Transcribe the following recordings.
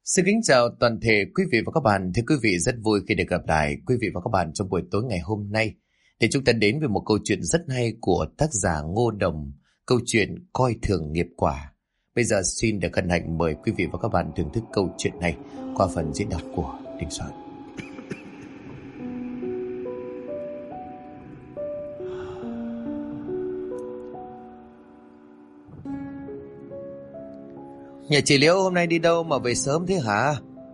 Xin kính chào toàn thể quý vị và các bạn. Thưa quý vị, rất vui khi được gặp lại quý vị và các bạn trong buổi tối ngày hôm nay để chúng ta đến với một câu chuyện rất hay của tác giả Ngô Đồng, câu chuyện Coi thường nghiệp quả. Bây giờ xin được hân hạnh mời quý vị và các bạn thưởng thức câu chuyện này qua phần diễn đọc của Đình Soạn. Nhà chị Liễu hôm nay đi đâu mà về sớm thế hả?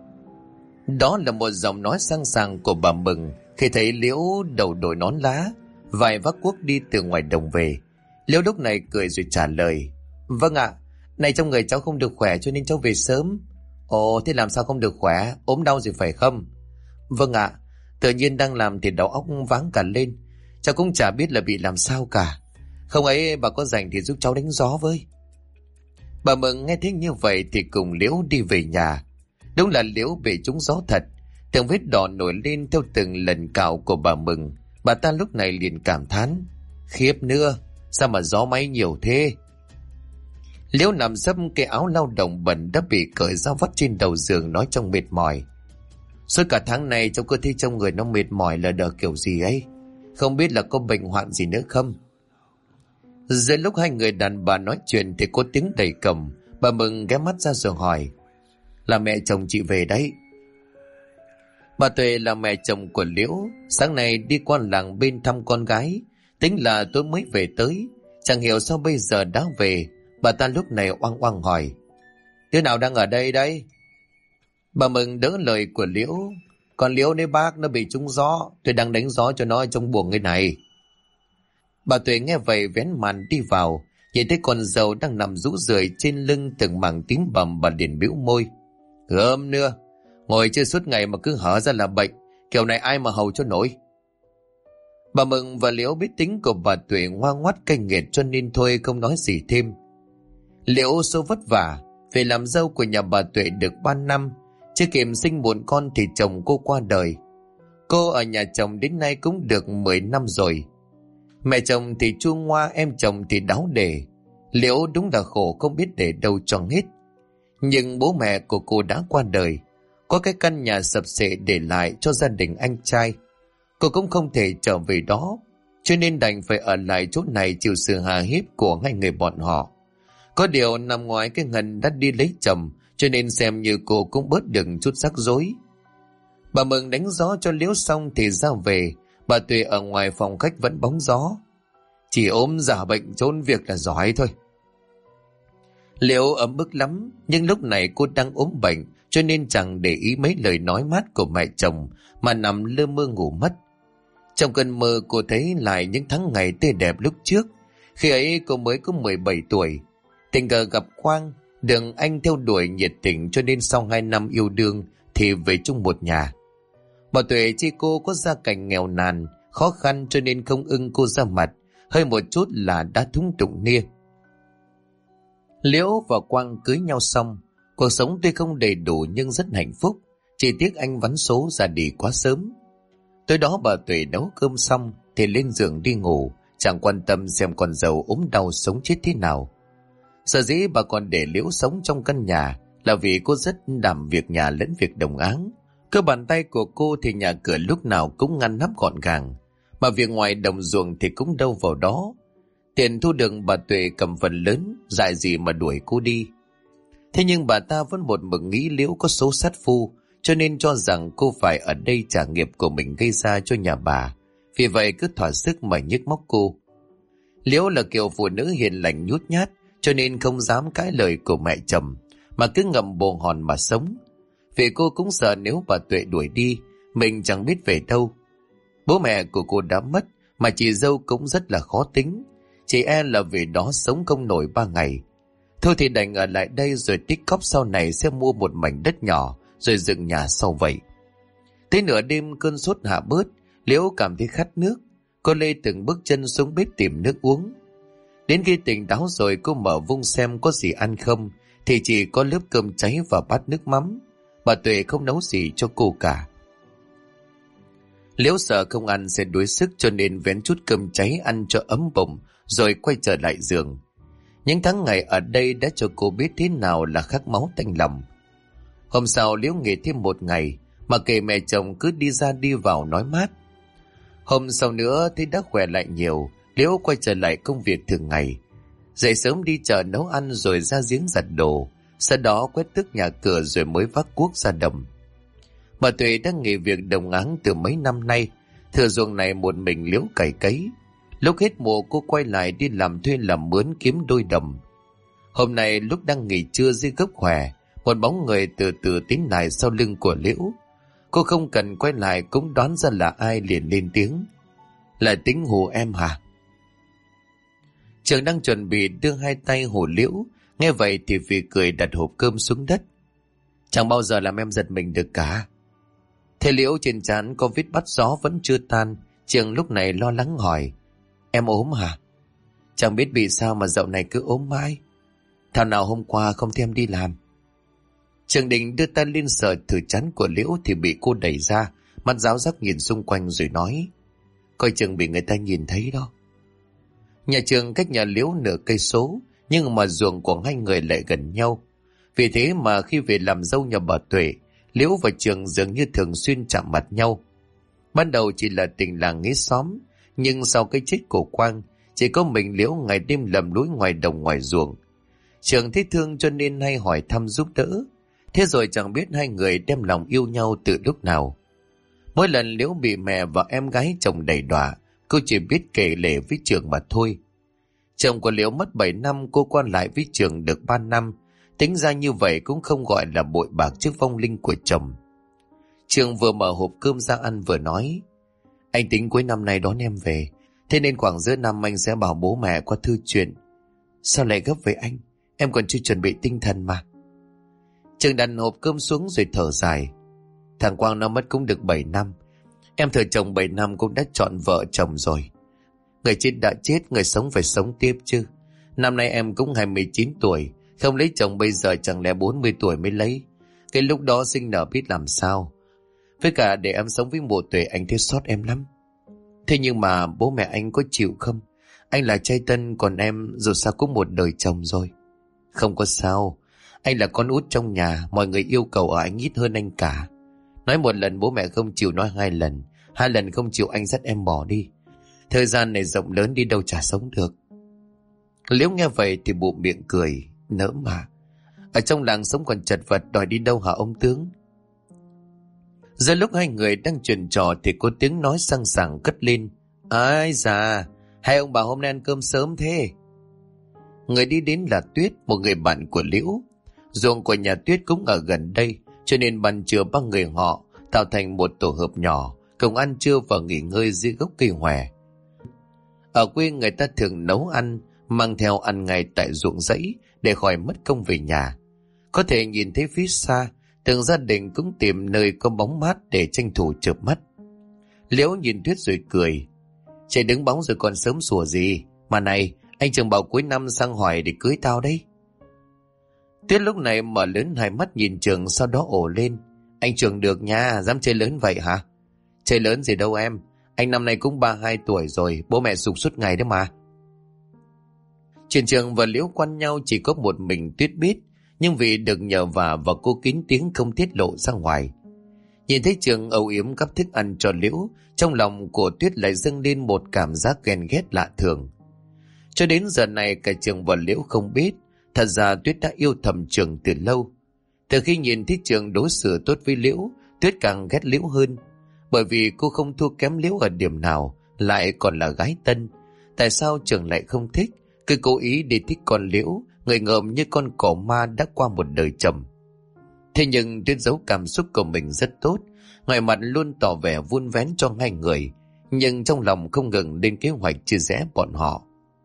Đó là một giọng nói sang sảng của bà Mừng khi thấy Liễu đầu đội nón lá, vài vác cuốc đi từ ngoài đồng về. Liễu lúc này cười rồi trả lời: Vâng ạ, này trong người cháu không được khỏe cho nên cháu về sớm. Ồ, thế làm sao không được khỏe, ốm đau gì phải không? Vâng ạ, tự nhiên đang làm thì đầu óc váng cả lên. Cháu cũng chả biết là bị làm sao cả. Không ấy bà có rảnh thì giúp cháu đánh gió với. Bà Mừng nghe thấy như vậy thì cùng Liễu đi về nhà. Đúng là Liễu bị trúng gió thật. Từng vết đỏ nổi lên theo từng lần cạo của bà Mừng. Bà ta lúc này liền cảm thán: Khiếp nữa, sao mà gió máy nhiều thế? Liễu nằm sấp cái áo lao động bẩn đã bị cởi ra vắt trên đầu giường, nói trong mệt mỏi: Suốt cả tháng này cháu cứ thấy trong người nó mệt mỏi là đờ kiểu gì ấy. Không biết là có bệnh hoạn gì nữa không? Giữa lúc hai người đàn bà nói chuyện thì có tiếng đẩy cổng. Bà Mừng ghé mắt ra rồi hỏi: Là mẹ chồng chị về đấy. Bà Tuệ là mẹ chồng của Liễu, sáng nay đi qua làng bên thăm con gái, tính là tối mới về tới. Chẳng hiểu sao bây giờ đã về. Bà ta lúc này oang oang hỏi: Đứa nào đang ở đây đấy? Bà Mừng đỡ lời của Liễu: Còn Liễu đấy bác, nó bị trúng gió, tôi đang đánh gió cho nó trong buồng cái này. Bà Tuệ nghe vậy vén màn đi vào, nhìn thấy con dâu đang nằm rũ rượi trên lưng từng mảng tím bầm. Bà liền bĩu môi: Gớm nữa, ngồi chơi suốt ngày mà cứ hở ra là bệnh, kiểu này ai mà hầu cho nổi. Bà Mừng và Liễu biết tính của bà Tuệ ngoan ngoắt cay nghiệt cho nên thôi không nói gì thêm. Liễu số vất vả về làm dâu của nhà bà Tuệ được 3 năm, chưa kịp sinh một con thì chồng cô qua đời. Cô ở nhà chồng đến nay cũng được 10 năm rồi. Mẹ chồng thì chua ngoa, em chồng thì đáo để. Liễu đúng là khổ không biết để đâu cho hết. Nhưng bố mẹ của cô đã qua đời, có cái căn nhà sập xệ để lại cho gia đình anh trai. Cô cũng không thể trở về đó, cho nên đành phải ở lại chỗ này chịu sự hà hiếp của hai người bọn họ. Có điều nằm ngoài cái Ngân đã đi lấy chồng, cho nên xem như cô cũng bớt được chút rắc rối. Bà Mừng đánh gió cho Liễu xong thì ra về. Bà Tuệ ở ngoài phòng khách vẫn bóng gió: Chỉ ốm giả bệnh trốn việc là giỏi thôi. Liễu ấm ức lắm, nhưng lúc này cô đang ốm bệnh cho nên chẳng để ý mấy lời nói mát của mẹ chồng mà nằm lơ mơ ngủ mất. Trong cơn mơ cô thấy lại những tháng ngày tươi đẹp lúc trước. Khi ấy cô mới có 17 tuổi. Tình cờ gặp Quang, được anh theo đuổi nhiệt tình cho nên sau 2 năm yêu đương thì về chung một nhà. Bà Tuệ chi cô có gia cảnh nghèo nàn, khó khăn cho nên không ưng cô ra mặt, hơi một chút là đã thúng đụng nia. Liễu và Quang cưới nhau xong, cuộc sống tuy không đầy đủ nhưng rất hạnh phúc, chỉ tiếc anh vắn số ra đi quá sớm. Tối đó bà Tuệ nấu cơm xong thì lên giường đi ngủ, chẳng quan tâm xem con dâu ốm đau sống chết thế nào. Sở dĩ bà còn để Liễu sống trong căn nhà là vì cô rất đảm việc nhà lẫn việc đồng áng. Cơ bàn tay của cô thì nhà cửa lúc nào cũng ngăn nắp gọn gàng, mà việc ngoài đồng ruộng thì cũng đâu vào đó. Tiền thu được bà Tuệ cầm phần lớn, dại gì mà đuổi cô đi. Thế nhưng bà ta vẫn một mực nghĩ Liễu có số sát phu, cho nên cho rằng cô phải ở đây trả nghiệp của mình gây ra cho nhà bà. Vì vậy cứ thỏa sức mà nhức móc cô. Liễu là kiểu phụ nữ hiền lành nhút nhát, cho nên không dám cãi lời của mẹ chồng, mà cứ ngậm bồ hòn mà sống. Vì cô cũng sợ nếu bà Tuệ đuổi đi, mình chẳng biết về đâu. Bố mẹ của cô đã mất, mà chị dâu cũng rất là khó tính. Chị e là vì đó sống không nổi 3 ngày. Thôi thì đành ở lại đây rồi tích cóp sau này sẽ mua một mảnh đất nhỏ rồi dựng nhà sau vậy. Tới nửa đêm cơn sốt hạ bớt, Liễu cảm thấy khát nước. Cô lê từng bước chân xuống bếp tìm nước uống. Đến khi tỉnh táo rồi cô mở vung xem có gì ăn không, thì chỉ có lớp cơm cháy và bát nước mắm. Bà Tuệ không nấu gì cho cô cả. Liễu sợ không ăn sẽ đuối sức cho nên vén chút cơm cháy ăn cho ấm bụng rồi quay trở lại giường. Những tháng ngày ở đây đã cho cô biết thế nào là khát máu tanh lòng. Hôm sau Liễu nghỉ thêm một ngày, mà kể mẹ chồng cứ đi ra đi vào nói mát. Hôm sau nữa thấy đã khỏe lại nhiều, Liễu quay trở lại công việc thường ngày. Dậy sớm đi chợ nấu ăn rồi ra giếng giặt đồ, sau đó quét tước nhà cửa rồi mới vác cuốc ra đồng. Bà Tuệ đang nghỉ việc đồng áng từ mấy năm nay, thừa ruộng này một mình Liễu cày cấy. Lúc hết mùa cô quay lại đi làm thuê làm mướn kiếm đôi đồng. Hôm nay lúc đang nghỉ trưa dưới gốc hòe, một bóng người từ từ tiến lại sau lưng của Liễu. Cô không cần quay lại cũng đoán ra là ai, liền lên tiếng. Là Tính hù em hả? Trường đang chuẩn bị đưa hai tay hù Liễu, nghe vậy thì vì cười đặt hộp cơm xuống đất. Chẳng bao giờ làm em giật mình được cả. Thế Liễu trên trán có vết bắt gió vẫn chưa tan, Trường lúc này lo lắng hỏi. Em ốm hả? Chẳng biết bị sao mà dạo này cứ ốm mãi. Thảo nào hôm qua không thêm đi làm. Trường định đưa tay lên sờ thử trán của Liễu thì bị cô đẩy ra, mắt ráo rắc nhìn xung quanh rồi nói. Coi chừng bị người ta nhìn thấy đó. Nhà Trường cách nhà Liễu nửa cây số, nhưng mà ruộng của hai người lại gần nhau. Vì thế mà khi về làm dâu nhà bà Tuệ, Liễu và Trường dường như thường xuyên chạm mặt nhau. Ban đầu chỉ là tình làng nghĩa xóm, nhưng sau cái chết của Quang, chỉ có mình Liễu ngày đêm lầm lũi ngoài đồng ngoài ruộng. Trường thấy thương cho nên hay hỏi thăm giúp đỡ. Thế rồi chẳng biết hai người đem lòng yêu nhau từ lúc nào. Mỗi lần Liễu bị mẹ và em gái chồng đày đọa, cô chỉ biết kể lể với Trường mà thôi. Chồng của Liễu mất 7 năm, cô qua lại với Trường được 3 năm. Tính ra như vậy cũng không gọi là bội bạc trước vong linh của chồng. Trường vừa mở hộp cơm ra ăn vừa nói. Anh tính cuối năm nay đón em về, thế nên khoảng giữa năm anh sẽ bảo bố mẹ qua thư chuyện. Sao lại gấp với anh? Em còn chưa chuẩn bị tinh thần mà. Trường đặt hộp cơm xuống rồi thở dài. Thằng Quang nó mất cũng được 7 năm. Em thờ chồng 7 năm cũng đã chọn vợ chồng rồi. Người chết đã chết, người sống phải sống tiếp chứ. Năm nay em cũng 29 tuổi, không lấy chồng bây giờ chẳng lẽ 40 tuổi mới lấy. Cái lúc đó sinh nở biết làm sao. Với cả để em sống với mụ Tuệ anh thấy xót em lắm. Thế nhưng mà bố mẹ anh có chịu không? Anh là trai tân, còn em dù sao cũng một đời chồng rồi. Không có sao. Anh là con út trong nhà, mọi người yêu cầu ở anh ít hơn anh cả. Nói một lần bố mẹ không chịu nói hai lần. Hai lần không chịu anh dắt em bỏ đi. Thời gian này rộng lớn đi đâu chả sống được. Liễu nghe vậy thì bụm miệng cười. Nỡ mà. Ở trong làng sống còn chật vật, đòi đi đâu hả ông tướng? Giờ lúc hai người đang chuyện trò thì có tiếng nói sang sảng cất lên. Ai già, hai ông bà hôm nay ăn cơm sớm thế? Người đi đến là Tuyết, một người bạn của Liễu. Ruộng của nhà Tuyết cũng ở gần đây, cho nên ban trưa ba người họ tạo thành một tổ hợp nhỏ, cùng ăn trưa và nghỉ ngơi dưới gốc cây hòe. Ở quê người ta thường nấu ăn, mang theo ăn ngay tại ruộng rẫy để khỏi mất công về nhà. Có thể nhìn thấy phía xa, từng gia đình cũng tìm nơi có bóng mát để tranh thủ chợp mắt. Liễu nhìn Tuyết rồi cười. Trời đứng bóng rồi còn sớm sủa gì. Mà này, anh Trường bảo cuối năm sang hỏi để cưới tao đấy. Tuyết lúc này mở lớn hai mắt nhìn Trường, sau đó ồ lên. Anh Trường được nha, dám chơi lớn vậy hả? Chơi lớn gì đâu em. Anh năm nay cũng 32 tuổi rồi, bố mẹ sục suốt ngày đó mà. Chuyện Trường và Liễu quan nhau chỉ có một mình Tuyết biết, nhưng vì được nhờ vả và cô kín tiếng không tiết lộ ra ngoài. Nhìn thấy Trường âu yếm gắp thức ăn cho Liễu, trong lòng của Tuyết lại dâng lên một cảm giác ghen ghét lạ thường. Cho đến giờ này cả Trường và Liễu không biết, thật ra Tuyết đã yêu thầm Trường từ lâu. Từ khi nhìn thấy Trường đối xử tốt với Liễu, Tuyết càng ghét Liễu hơn. Bởi vì cô không thua kém Liễu ở điểm nào, lại còn là gái tân. Tại sao Trường lại không thích, cứ cố ý để thích con Liễu, người ngợm như con cỏ ma đã qua một đời chồng. Thế nhưng Tuyết giấu cảm xúc của mình rất tốt, ngoài mặt luôn tỏ vẻ vun vén cho hai người, nhưng trong lòng không ngừng lên kế hoạch chia rẽ bọn họ.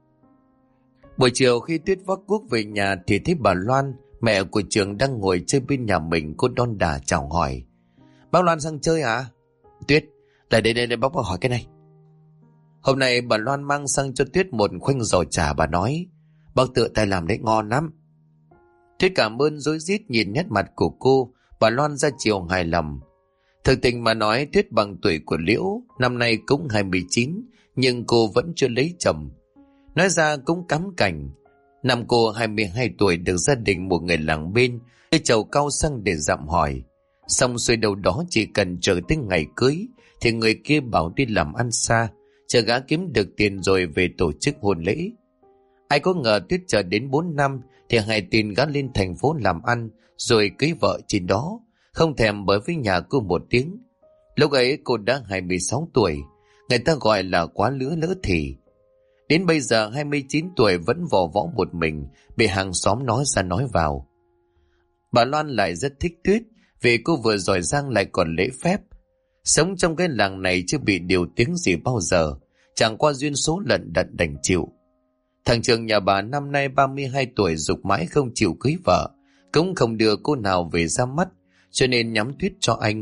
Buổi chiều khi Tuyết vác cuốc về nhà thì thấy bà Loan, mẹ của Trường đang ngồi chơi bên nhà mình. Cô đon đả chào hỏi. Bác Loan sang chơi hả? Tuyết, lại đây bác hỏi cái này. Hôm nay bà Loan mang sang cho Tuyết một khoanh giò chả, bà nói. Bác tự tay làm đấy, ngon lắm. Tuyết cảm ơn rối rít nhìn nét mặt của cô, bà Loan ra chiều hài lòng. Thực tình mà nói, Tuyết bằng tuổi của Liễu, năm nay cũng 29, nhưng cô vẫn chưa lấy chồng. Nói ra cũng cắm cảnh. Năm cô 22 tuổi được gia đình một người làng bên Cái chầu cau sang để dặm hỏi. Xong xuôi đâu đó chỉ cần chờ tới ngày cưới thì người kia bảo đi làm ăn xa, chờ gã kiếm được tiền rồi về tổ chức hôn lễ. Ai có ngờ Tuyết chờ đến 4 năm thì hai tin gã lên thành phố làm ăn rồi cưới vợ trên đó, không thèm bởi với nhà cô một tiếng. Lúc ấy cô đã 26 tuổi, người ta gọi là quá lứa lỡ thì. Đến bây giờ 29 tuổi vẫn vò võ một mình, bị hàng xóm nói ra nói vào. Bà Loan lại rất thích Tuyết vì cô vừa giỏi giang lại còn lễ phép. Sống trong cái làng này chưa bị điều tiếng gì bao giờ, chẳng qua duyên số lận đận đành chịu. Thằng Trường nhà bà năm nay 32 tuổi giục mãi không chịu cưới vợ, cũng không đưa cô nào về ra mắt, cho nên nhắm Tuyết cho anh.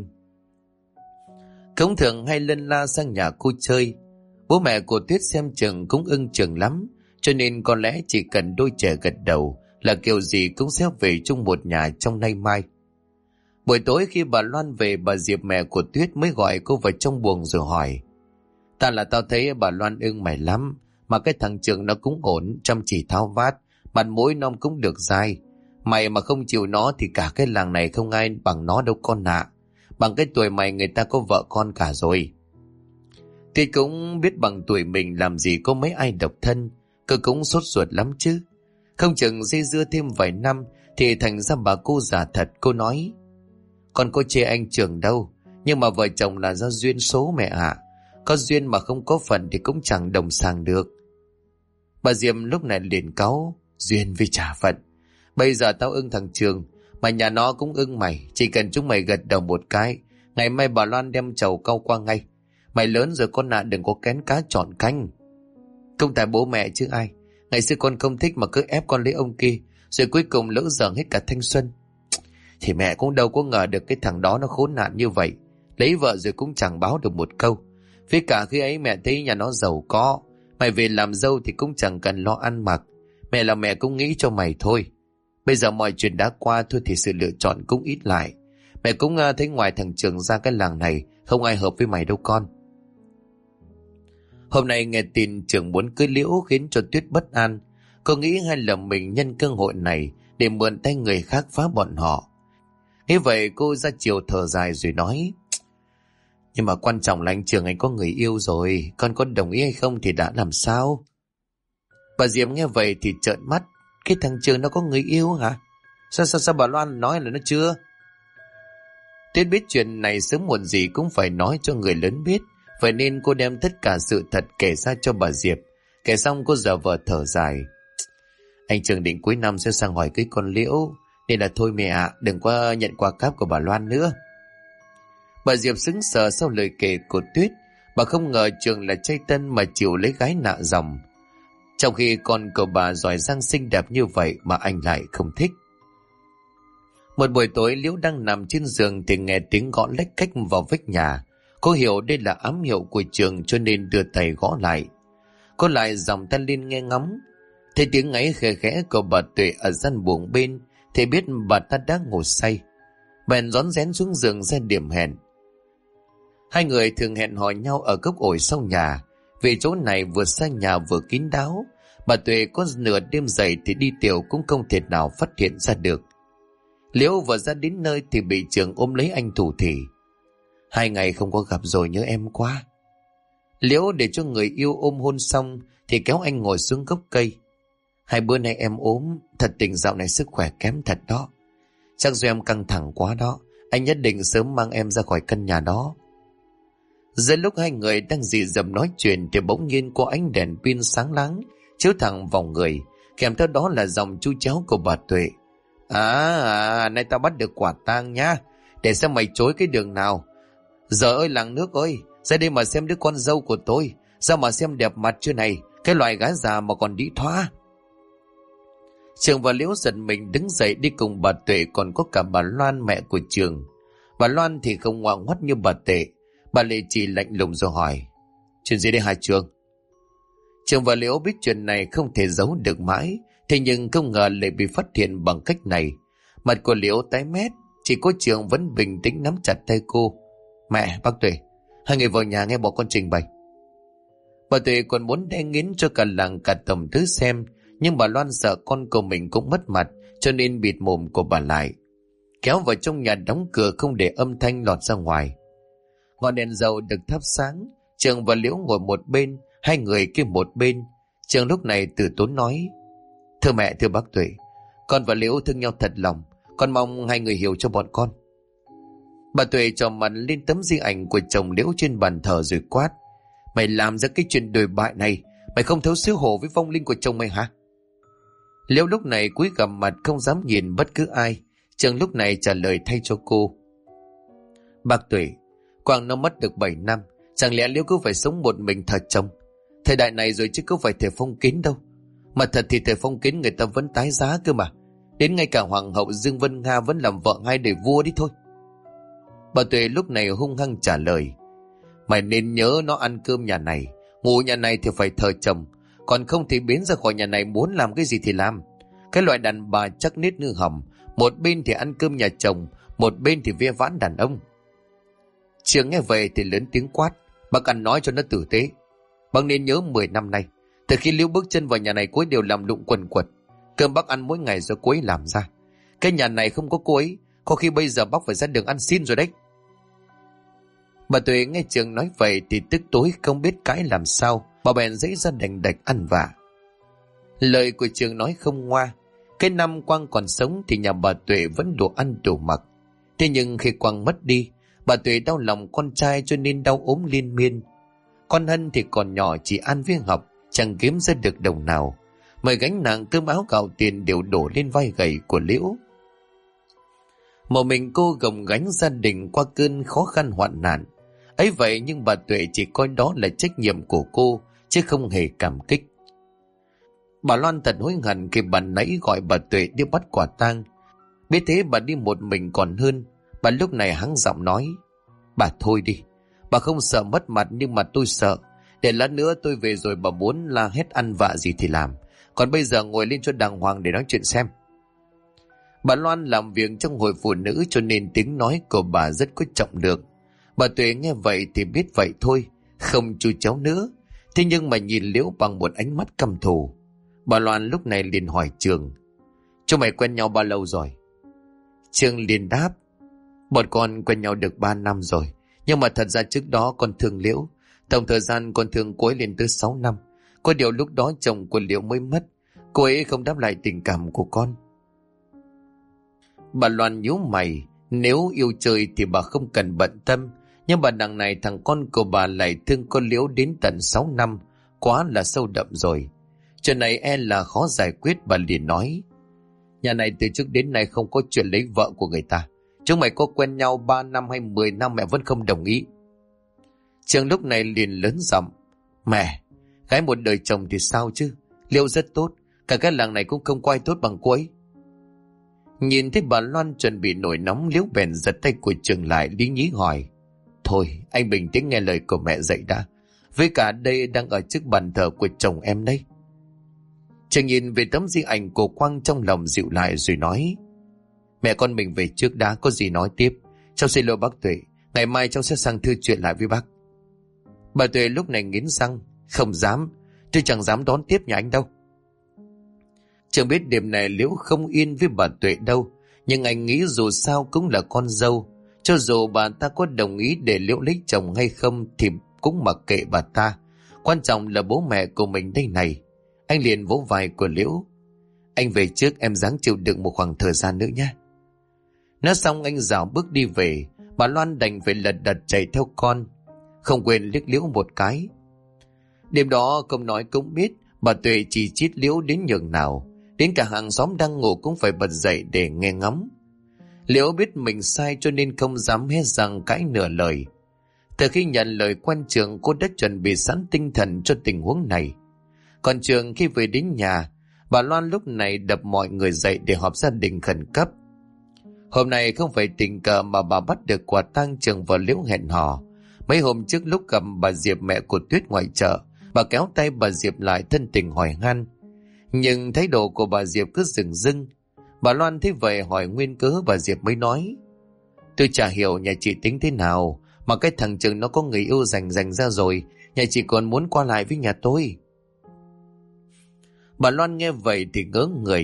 Cũng thường hay lân la sang nhà cô chơi. Bố mẹ của Tuyết xem chừng cũng ưng chừng lắm, cho nên có lẽ chỉ cần đôi trẻ gật đầu là kiểu gì cũng sẽ về chung một nhà trong nay mai. Buổi tối khi bà Loan về, bà Diệp mẹ của Tuyết mới gọi cô vào trong buồng rồi hỏi. Tao thấy bà Loan ưng mày lắm, mà cái thằng Trường nó cũng ổn, chăm chỉ tháo vát, mặt mũi nó cũng được dai. Mày mà không chịu nó thì cả cái làng này không ai bằng nó đâu con ạ. Bằng cái tuổi mày người ta có vợ con cả rồi. Tuyết cũng biết bằng tuổi mình làm gì có mấy ai độc thân, cô cũng sốt ruột lắm chứ. Không chừng dây dưa thêm vài năm thì thành ra bà cô già thật. Cô nói, con có chê anh Trường đâu, nhưng mà vợ chồng là do duyên số mẹ ạ. Có duyên mà không có phận thì cũng chẳng đồng sàng được. Bà Diệm lúc này liền cáu, duyên với trả phận. Bây giờ tao ưng thằng Trường, mà nhà nó cũng ưng mày, chỉ cần chúng mày gật đầu một cái, ngày mai bà Loan đem chầu cau qua ngay. Mày lớn rồi con ạ, đừng có kén cá chọn canh. Không tại bố mẹ chứ ai. Ngày xưa con không thích mà cứ ép con lấy ông kia, rồi cuối cùng lỡ dở hết cả thanh xuân. Thì mẹ cũng đâu có ngờ được cái thằng đó nó khốn nạn như vậy. Lấy vợ rồi cũng chẳng báo được một câu. Với cả khi ấy mẹ thấy nhà nó giàu có, mày về làm dâu thì cũng chẳng cần lo ăn mặc. Mẹ là mẹ cũng nghĩ cho mày thôi. Bây giờ mọi chuyện đã qua thôi thì sự lựa chọn cũng ít lại. Mẹ cũng thấy ngoài thằng Trường ra cái làng này không ai hợp với mày đâu con. Hôm nay nghe tin Trường muốn cưới Liễu khiến cho Tuyết bất an. Cô nghĩ hay là mình nhân cơ hội này để mượn tay người khác phá bọn họ. Thế vậy cô ra chiều thở dài rồi nói, nhưng mà quan trọng là anh Trường anh có người yêu rồi, con có đồng ý hay không thì đã làm sao? Bà Diệm nghe vậy thì trợn mắt, cái thằng Trường nó có người yêu hả? Sao bà Loan nói là nó chưa? Tuyết biết chuyện này sớm muộn gì cũng phải nói cho người lớn biết, vậy nên cô đem tất cả sự thật kể ra cho bà Diệp. Kể xong cô giả vờ thở dài, anh Trường định cuối năm sẽ sang hỏi cưới con Liễu, nên là thôi mẹ ạ, đừng có nhận quà cáp của bà Loan nữa. Bà Diệp sững sờ sau lời kể của Tuyết. Bà không ngờ Trường là trai tân mà chịu lấy gái nạ dòng, trong khi con của bà giỏi giang xinh đẹp như vậy mà anh lại không thích. Một buổi tối Liễu đang nằm trên giường thì nghe tiếng gõ lách cách vào vách nhà. Cô hiểu đây là ám hiệu của Trường cho nên đưa tay gõ lại. Cô lại dòng tay lên nghe ngóng, thấy tiếng ngáy khẽ khẽ của bà Tuệ ở gian buồng bên thì biết bà ta đã ngủ say. Bèn rón rén xuống giường ra điểm hẹn. Hai người thường hẹn hò nhau ở gốc ổi sau nhà, vì chỗ này vừa xa nhà vừa kín đáo. Bà Tuệ có nửa đêm dậy thì đi tiểu cũng không thể nào phát hiện ra được. Liễu vừa ra đến nơi thì bị Trường ôm lấy anh thủ thỉ, 2 ngày không có gặp rồi nhớ em quá. Liễu để cho người yêu ôm hôn xong thì kéo anh ngồi xuống gốc cây. 2 bữa nay em ốm, thật tình dạo này sức khỏe kém thật đó. Chắc do em căng thẳng quá đó, anh nhất định sớm mang em ra khỏi căn nhà đó. Giữa lúc hai người đang dì dầm nói chuyện thì bỗng nhiên có ánh đèn pin sáng láng chiếu thẳng vào người, kèm theo đó là dòng chu chéo của bà Tuệ. Nay tao bắt được quả tang nhá, để xem mày chối cái đường nào. Giờ ơi làng nước ơi, ra đây mà xem đứa con dâu của tôi, ra mà xem đẹp mặt chưa này, cái loại gái già mà còn đĩ thoa. Trường và Liễu giật mình đứng dậy đi cùng bà Tuệ, còn có cả bà Loan mẹ của Trường. Bà Loan thì không ngoan ngoắt như bà Tuệ, bà Lệ chỉ lạnh lùng rồi hỏi, chuyện gì đây hả Trường? Trường và Liễu biết chuyện này không thể giấu được mãi, thế nhưng không ngờ lại bị phát hiện bằng cách này. Mặt của Liễu tái mét, chỉ có Trường vẫn bình tĩnh nắm chặt tay cô. Mẹ, bác Tuệ, hai người vào nhà nghe bọn con trình bày. Bà Tuệ còn muốn đe nghiến cho cả làng cả tổng thứ xem, nhưng bà Loan sợ con của mình cũng mất mặt cho nên bịt mồm của bà lại. kéo vào trong nhà đóng cửa không để âm thanh lọt ra ngoài. Ngọn đèn dầu được thắp sáng, Trường và Liễu ngồi một bên, hai người kia một bên. Trường lúc này từ tốn nói: Thưa mẹ, thưa bác Tuệ, con và Liễu thương nhau thật lòng, con mong hai người hiểu cho bọn con. Bà Tuệ trò mặt lên tấm di ảnh của chồng Liễu trên bàn thờ rồi quát: Mày làm ra cái chuyện đồi bại này, mày không thấu xấu hổ với vong linh của chồng mày hả? Liễu lúc này cúi gằm mặt không dám nhìn bất cứ ai. Trường lúc này trả lời thay cho cô: Bác Tuệ, Quang nó mất được 7 năm, chẳng lẽ Liễu cứ phải sống một mình thờ chồng? Thời đại này rồi chứ có phải thời phong kiến đâu. Mà thật thì thời phong kiến người ta vẫn tái giá cơ mà. Đến ngay cả Hoàng hậu Dương Vân Nga vẫn làm vợ hai đời vua đi thôi. Bà Tuệ lúc này hung hăng trả lời: Mày nên nhớ nó ăn cơm nhà này, ngủ nhà này thì phải thờ chồng, còn không thì biến ra khỏi nhà này muốn làm cái gì thì làm. Cái loại đàn bà chắc nết như hầm, một bên thì ăn cơm nhà chồng, một bên thì ve vãn đàn ông. Trường nghe vậy thì lớn tiếng quát: Bác ăn nói cho nó tử tế. Bác nên nhớ 10 năm nay, từ khi Liễu bước chân vào nhà này cô ấy đều làm lụng quần quật. Cơm bác ăn mỗi ngày do cô ấy làm ra. Cái nhà này không có cô ấy, có khi bây giờ bác phải ra đường ăn xin rồi đấy. Bà Tuệ nghe Trường nói vậy thì tức tối không biết cãi làm sao, bà bèn dãy ra đành đạch ăn vạ. Lời của Trường nói không ngoa. Cái năm Quang còn sống thì nhà bà Tuệ vẫn đủ ăn đủ mặc. Thế nhưng khi Quang mất đi, bà Tuệ đau lòng con trai cho nên đau ốm liên miên. Con Hân thì còn nhỏ chỉ ăn với học, chẳng kiếm ra được đồng nào. Mọi gánh nặng cơm áo gạo tiền đều đổ lên vai gầy của Liễu. Một mình cô gồng gánh gia đình qua cơn khó khăn hoạn nạn. Ấy vậy nhưng bà Tuệ chỉ coi đó là trách nhiệm của cô, chứ không hề cảm kích. Bà Loan thật hối hận khi bà nãy gọi bà Tuệ đi bắt quả tang. Biết thế bà đi một mình còn hơn. Bà lúc này hắng giọng nói: Bà thôi đi, bà không sợ mất mặt nhưng mà tôi sợ. Để lát nữa tôi về rồi bà muốn la hét ăn vạ gì thì làm. Còn bây giờ ngồi lên cho đàng hoàng để nói chuyện xem. Bà Loan làm việc trong hội phụ nữ cho nên tiếng nói của bà rất có trọng lượng. Bà Tuệ nghe vậy thì biết vậy thôi, không chu cháu nữa. Thế nhưng mà nhìn Liễu bằng một ánh mắt căm thù. Bà Loan lúc này liền hỏi Trường: Chúng mày quen nhau bao lâu rồi? Trường liền đáp: Bọn con quen nhau được 3 năm rồi. Nhưng mà thật ra trước đó con thương Liễu. Tổng thời gian con thương cô ấy lên tới 6 năm. Có điều lúc đó chồng của Liễu mới mất, cô ấy không đáp lại tình cảm của con. Bà Loan nhíu mày. Nếu yêu chơi thì bà không cần bận tâm. Nhưng bà đằng này thằng con của bà lại thương con Liễu đến tận 6 năm. Quá là sâu đậm rồi. Chuyện này e là khó giải quyết. Bà liền nói: Nhà này từ trước đến nay không có chuyện lấy vợ của người ta. Chúng mày có quen nhau 3 năm hay 10 năm mẹ vẫn không đồng ý. Trường lúc này liền lớn giọng: Mẹ, gái một đời chồng thì sao chứ? Liễu rất tốt, cả cái làng này cũng không có ai tốt bằng cô ấy. Nhìn thấy bà Loan chuẩn bị nổi nóng, Liễu bèn giật tay của Trường lại, lý nhí hỏi: Thôi anh bình tĩnh nghe lời của mẹ dạy đã. Với cả đây đang ở trước bàn thờ của chồng em đấy. Trường nhìn về tấm di ảnh của Quang trong lòng dịu lại rồi nói: Mẹ con mình về trước đã, có gì nói tiếp. Cháu xin lỗi bác Tuệ, ngày mai cháu sẽ sang thư chuyện lại với bác. Bà Tuệ lúc này nghiến răng: Không dám, tôi chẳng dám đón tiếp nhà anh đâu. Trường biết đêm này Liễu không yên với bà Tuệ đâu, nhưng anh nghĩ dù sao cũng là con dâu. Cho dù bà ta có đồng ý để Liễu lấy chồng hay không thì cũng mặc kệ bà ta. Quan trọng là bố mẹ của mình đây này. Anh liền vỗ vai của Liễu: Anh về trước, em ráng chịu đựng một khoảng thời gian nữa nhé. Nói xong anh dạo bước đi về. Bà Loan đành phải lật đật chạy theo con, không quên liếc Liễu một cái. Đêm đó không nói cũng biết bà Tuệ chỉ chít Liễu đến nhường nào. Đến cả hàng xóm đang ngủ cũng phải bật dậy để nghe ngóng. Liễu biết mình sai cho nên không dám hé răng cãi nửa lời. Từ khi nhận lời quen Trường, cô đã chuẩn bị sẵn tinh thần cho tình huống này. Còn Trường khi về đến nhà, bà Loan lúc này đập mọi người dậy để họp gia đình khẩn cấp. Hôm nay không phải tình cờ mà bà bắt được quả tang Trường và Liễu hẹn hò. Mấy hôm trước lúc gặp bà Diệp mẹ của Tuyết ngoài chợ, bà kéo tay bà Diệp lại thân tình hỏi han. Nhưng thái độ của bà Diệp cứ dửng dưng. Bà Loan thấy vậy hỏi nguyên cớ, bà Diệp mới nói: Tôi chả hiểu nhà chị tính thế nào mà cái thằng Trường nó có người yêu dành ra rồi, nhà chị còn muốn qua lại với nhà tôi. Bà Loan nghe vậy thì ngớ người.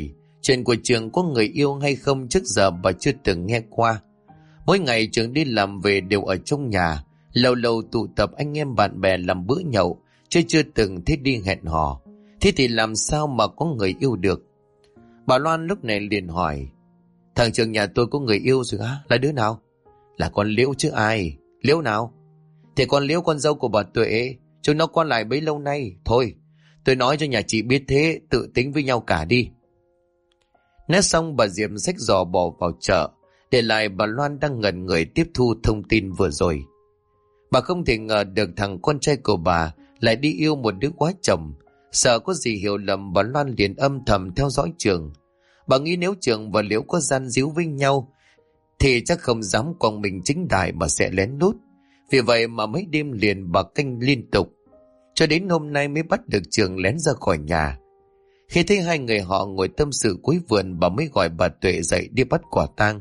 Chuyện của Trường có người yêu hay không trước giờ bà chưa từng nghe qua. Mỗi ngày Trường đi làm về đều ở trong nhà, lâu lâu tụ tập anh em bạn bè làm bữa nhậu, chứ chưa từng thấy đi hẹn hò. Thế thì làm sao mà có người yêu được? Bà Loan lúc này liền hỏi, thằng Trường nhà tôi có người yêu rồi hả? Là đứa nào? Là con Liễu chứ ai. Liễu nào? Thì con Liễu, con dâu của bà Tuệ. Chúng nó qua lại bấy lâu nay. Thôi, tôi nói cho nhà chị biết thế, tự tính với nhau cả đi. Nói xong bà Diệm xách giò bỏ vào chợ, để lại bà Loan đang ngẩn người tiếp thu thông tin vừa rồi. Bà không thể ngờ được thằng con trai của bà lại đi yêu một đứa quá chồng. Sợ có gì hiểu lầm, bà Loan liền âm thầm theo dõi Trường. Bà nghĩ nếu Trường và Liễu có gian díu với nhau thì chắc không dám quăng mình chính đại mà sẽ lén lút. Vì vậy mà mấy đêm liền bà canh liên tục, cho đến hôm nay mới bắt được Trường lén ra khỏi nhà. Khi thấy hai người họ ngồi tâm sự cuối vườn, bà mới gọi bà Tuệ dậy đi bắt quả tang.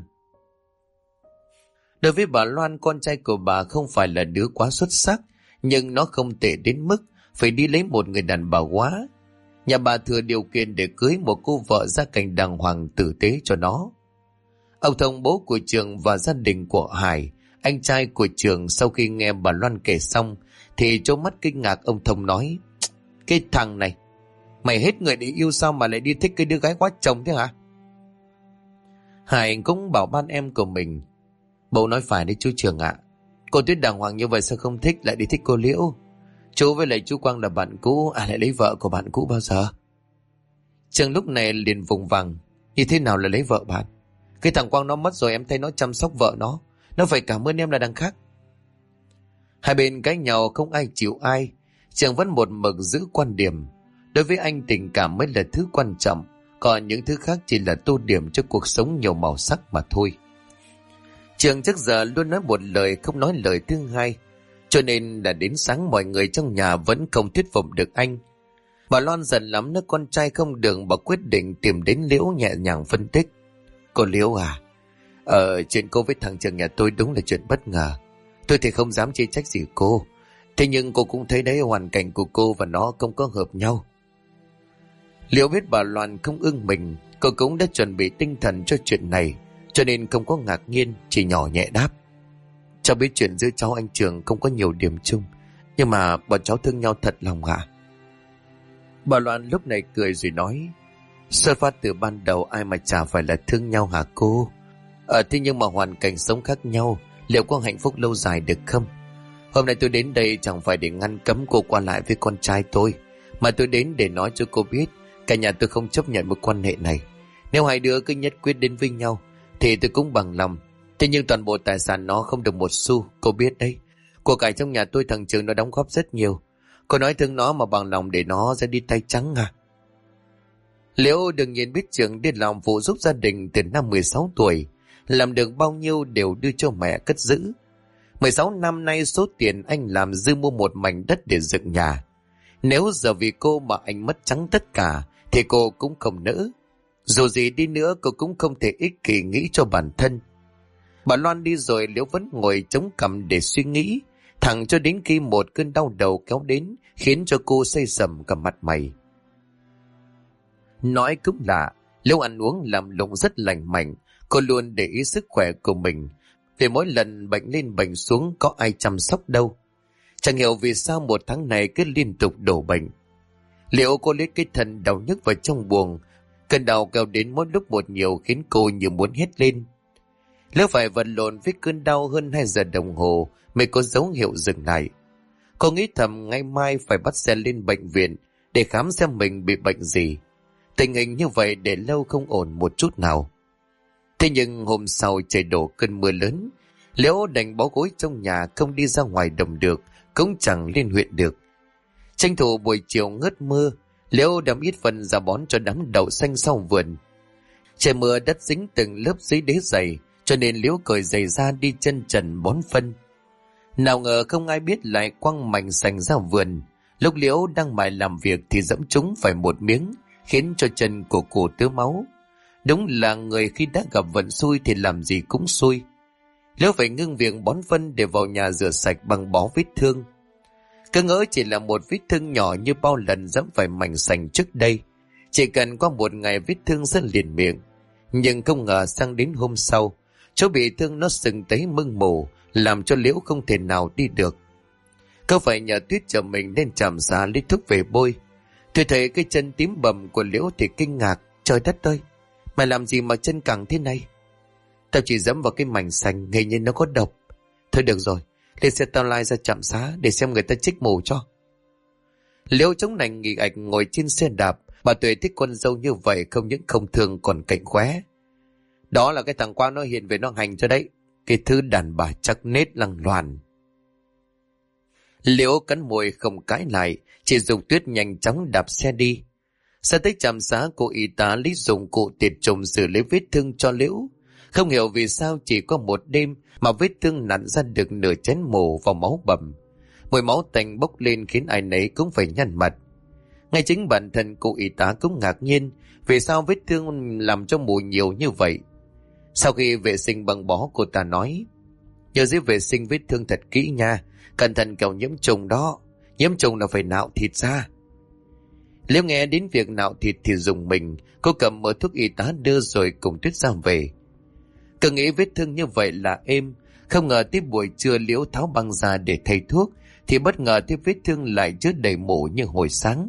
Đối với bà Loan, con trai của bà không phải là đứa quá xuất sắc, nhưng nó không tệ đến mức phải đi lấy một người đàn bà quá. Nhà bà thừa điều kiện để cưới một cô vợ gia cảnh đàng hoàng tử tế cho nó. Ông Thông, bố của Trường, và gia đình của Hải, anh trai của Trường, sau khi nghe bà Loan kể xong thì trố mắt kinh ngạc. Ông Thông nói, cái thằng này, mày hết người để yêu sao mà lại đi thích cái đứa gái quá chồng thế hả? Hải cũng bảo ban em của mình, bố nói phải đấy chú Trường ạ. Cô Tuyết đàng hoàng như vậy sao không thích, lại đi thích cô Liễu. Chú với lại chú Quang là bạn cũ, lại lấy vợ của bạn cũ bao giờ? Trường lúc này liền vùng vằng, như thế nào là lấy vợ bạn? Cái thằng Quang nó mất rồi, em thấy nó chăm sóc vợ nó phải cảm ơn em là đằng khác. Hai bên cãi nhau không ai chịu ai. Trường vẫn một mực giữ quan điểm, đối với anh tình cảm mới là thứ quan trọng, còn những thứ khác chỉ là tô điểm cho cuộc sống nhiều màu sắc mà thôi. Trường trước giờ luôn nói một lời không nói lời thứ hai, cho nên là đến sáng mọi người trong nhà vẫn không thuyết phục được anh. Bà Loan giận lắm, nếu con trai không được, bà quyết định tìm đến Liễu nhẹ nhàng phân tích. Cô Liễu à, chuyện cô với thằng Trường nhà tôi đúng là chuyện bất ngờ. Tôi thì không dám chê trách gì cô, thế nhưng cô cũng thấy đấy, hoàn cảnh của cô và nó không có hợp nhau. Liễu biết bà Loan không ưng mình, cô cũng đã chuẩn bị tinh thần cho chuyện này, cho nên không có ngạc nhiên, chỉ nhỏ nhẹ đáp. Cháu biết chuyện giữa cháu anh Trường không có nhiều điểm chung, nhưng mà bọn cháu thương nhau thật lòng ạ. Bà Loan lúc này cười rồi nói, xuất phát từ ban đầu ai mà chả phải là thương nhau hả cô? Thế nhưng mà hoàn cảnh sống khác nhau, liệu có hạnh phúc lâu dài được không? Hôm nay tôi đến đây chẳng phải để ngăn cấm cô qua lại với con trai tôi, mà tôi đến để nói cho cô biết cả nhà tôi không chấp nhận mối quan hệ này. Nếu hai đứa cứ nhất quyết đến với nhau thì tôi cũng bằng lòng. Thế nhưng toàn bộ tài sản nó không được một xu, cô biết đấy. Của cải trong nhà tôi thằng Trường nó đóng góp rất nhiều. Cô nói thương nó mà bằng lòng để nó ra đi tay trắng à? Liễu đương nhiên biết Trường đi làm phụ giúp gia đình từ năm 16 tuổi. Làm được bao nhiêu đều đưa cho mẹ cất giữ. 16 năm nay số tiền anh làm dư mua một mảnh đất để dựng nhà. Nếu giờ vì cô mà anh mất trắng tất cả thì cô cũng không nỡ. Dù gì đi nữa cô cũng không thể ích kỷ nghĩ cho bản thân. Bà Loan đi rồi, Liễu vẫn ngồi chống cằm để suy nghĩ, thẳng cho đến khi một cơn đau đầu kéo đến khiến cho cô xây sầm cả mặt mày. Nói cũng lạ, Liễu ăn uống làm lụng rất lành mạnh, cô luôn để ý sức khỏe của mình, vì mỗi lần bệnh lên bệnh xuống có ai chăm sóc đâu. Chẳng hiểu vì sao một tháng này cứ liên tục đổ bệnh. Liệu cô lấy cái thân đau nhức vào trong buồng, cơn đau kéo đến mỗi lúc một nhiều khiến cô như muốn hét lên. Liễu phải vật lộn với cơn đau hơn 2 giờ đồng hồ mới có dấu hiệu dừng lại. Cô nghĩ thầm ngày mai phải bắt xe lên bệnh viện để khám xem mình bị bệnh gì. Tình hình như vậy để lâu không ổn một chút nào. Thế nhưng hôm sau trời đổ cơn mưa lớn, Liễu đành bó gối trong nhà, không đi ra ngoài đồng được, cũng chẳng lên huyện được. Tranh thủ buổi chiều ngớt mưa, Liễu đắm ít phần ra bón cho đám đậu xanh sau vườn. Trời mưa đất dính từng lớp giấy đế dày, cho nên Liễu cởi giày ra đi chân trần bón phân. Nào ngờ không ai biết lại quăng mảnh sành ra vườn. Lúc Liễu đang mải làm việc thì dẫm trúng phải một miếng, khiến cho chân của cô tứa máu. Đúng là người khi đã gặp vận xui thì làm gì cũng xui. Liễu phải ngưng việc bón phân để vào nhà rửa sạch bằng bó vết thương. Cứ ngỡ chỉ là một vết thương nhỏ như bao lần dẫm phải mảnh sành trước đây. Chỉ cần qua một ngày vết thương sẽ liền miệng. Nhưng không ngờ sang đến hôm sau, chỗ bị thương nó sưng tấy mưng mù, làm cho Liễu không thể nào đi được. Cô phải nhờ Tuyết chở mình lên trạm xá lấy thuốc về bôi. Tôi thấy cái chân tím bầm của Liễu thì kinh ngạc. Trời đất ơi, mày làm gì mà chân cẳng thế này? Tao chỉ dẫm vào cái mảnh sành, hình như nó có độc. Thôi được rồi, lên xe tao lai ra trạm xá để xem người ta chích mù cho. Liễu chống nạnh nghỉ ạch ngồi trên xe đạp. Bà Tuệ thích con dâu như vậy không những không thương còn cạnh khóe. Đó là cái thằng Quang nó hiện về nó hành cho đấy. Cái thứ đàn bà chắc nết lăng loàn. Liễu cắn môi không cãi lại, chỉ dùng Tuyết nhanh chóng đạp xe đi. Xe tới trạm xá, cô y tá lấy dụng cụ tiệt trùng xử lý vết thương cho Liễu. Không hiểu vì sao chỉ có một đêm mà vết thương nặn ra được nửa chén mù vào máu bầm. Mùi máu tanh bốc lên khiến ai nấy cũng phải nhăn mặt. Ngay chính bản thân cô y tá cũng ngạc nhiên vì sao vết thương làm cho mù nhiều như vậy. Sau khi vệ sinh bằng bó, cô ta nói: nhớ giữ vệ sinh vết thương thật kỹ nha, cẩn thận kẻo nhiễm trùng đó. Nhiễm trùng là phải nạo thịt ra. Liễu nghe đến việc nạo thịt thì dùng mình. Cô cầm mớ thuốc y tá đưa rồi cùng Tuyết ra về. Cứ nghĩ vết thương như vậy là êm, không ngờ tới buổi trưa Liễu tháo băng ra để thay thuốc thì bất ngờ thấy vết thương lại chứa đầy mủ như hồi sáng.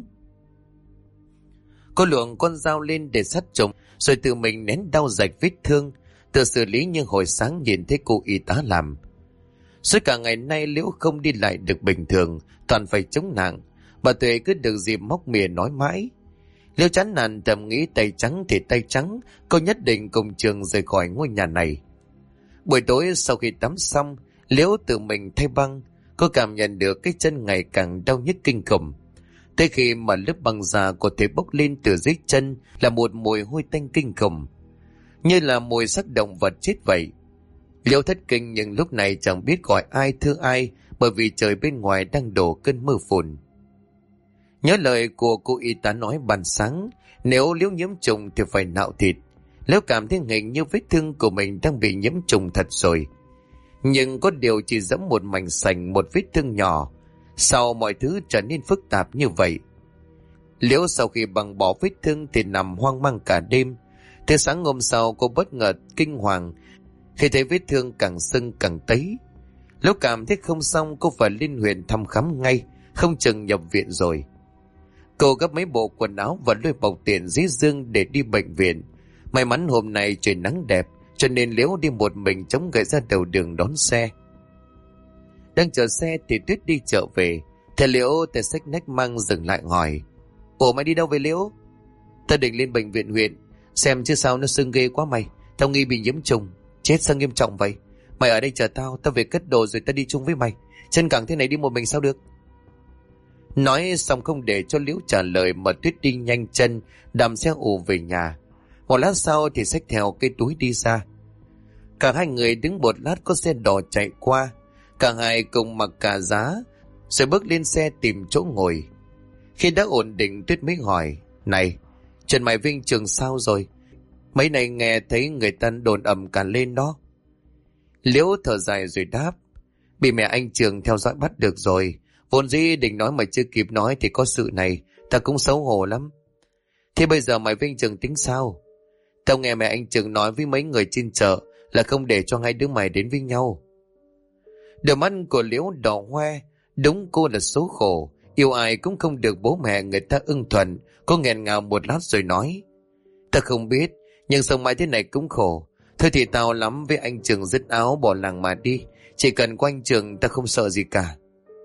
Cô luồng con dao lên để sát trùng rồi tự mình nén đau rạch vết thương, tự xử lý như hồi sáng nhìn thấy cô y tá làm. Suốt cả ngày nay Liễu không đi lại được bình thường, toàn phải chống nặng. Bà Tuệ cứ được dịp móc mỉa nói mãi. Liễu chán nản thầm nghĩ tay trắng thì tay trắng, cô nhất định cùng Trường rời khỏi ngôi nhà này. Buổi tối sau khi tắm xong, Liễu tự mình thay băng. Cô cảm nhận được cái chân ngày càng đau nhức kinh khủng. Tới khi mà lớp băng ra, cô thấy bốc lên từ dưới chân là một mùi hôi tanh kinh khủng, như là mùi xác động vật chết vậy. Liễu thất kinh nhưng lúc này chẳng biết gọi ai thưa ai, bởi vì trời bên ngoài đang đổ cơn mưa phùn. Nhớ lời của cô y tá nói ban sáng, nếu Liễu nhiễm trùng thì phải nạo thịt. Liễu cảm thấy hình như vết thương của mình đang bị nhiễm trùng thật rồi. Nhưng có điều chỉ dẫm một mảnh sành, một vết thương nhỏ, sao mọi thứ trở nên phức tạp như vậy? Liễu sau khi băng bỏ vết thương thì nằm hoang mang cả đêm. Tới sáng hôm sau, cô bất ngờ kinh hoàng khi thấy vết thương càng sưng càng tấy. Lúc cảm thấy không xong, cô phải lên huyện thăm khám ngay, không chừng nhập viện rồi. Cô gấp mấy bộ quần áo và lôi bọc tiền dưới giường để đi bệnh viện. May mắn hôm nay trời nắng đẹp, cho nên Liễu đi một mình chống gậy ra đầu đường đón xe. Đang chờ xe thì Tuyết đi chợ về. Thầy Liễu tay xách nách mang dừng lại hỏi: ủa mày đi đâu về Liễu? Ta định lên bệnh viện huyện xem chứ sao nó sưng ghê quá mày. Tao nghi bị nhiễm trùng. Chết sao nghiêm trọng vậy? Mày ở đây chờ tao, tao về cất đồ rồi tao đi chung với mày. Chân cẳng thế này đi một mình sao được? Nói xong không để cho Liễu trả lời mà Tuyết đi nhanh chân đạp xe ù về nhà. Một lát sau thì xách theo cái túi đi ra. Cả hai người đứng một lát có xe đò chạy qua. Cả hai cùng mặc cả giá rồi bước lên xe tìm chỗ ngồi. Khi đã ổn định, Tuyết mới hỏi: này, Trần Mại Vinh Trường sao rồi? Mấy này nghe thấy người ta đồn ầm cả lên đó. Liễu thở dài rồi đáp: bị mẹ anh Trường theo dõi bắt được rồi. Vốn dĩ định nói mà chưa kịp nói thì có sự này, ta cũng xấu hổ lắm. Thế bây giờ Mại Vinh Trường tính sao? Tao nghe mẹ anh Trường nói với mấy người trên chợ là không để cho hai đứa mày đến với nhau. Đôi mắt của Liễu đỏ hoe. Đúng, cô là số khổ, yêu ai cũng không được bố mẹ người ta ưng thuận. Cô nghẹn ngào một lát rồi nói: ta không biết, nhưng sống mãi thế này cũng khổ. Thôi thì tao lắm với anh Trường dứt áo bỏ làng mà đi. Chỉ cần có anh Trường ta không sợ gì cả.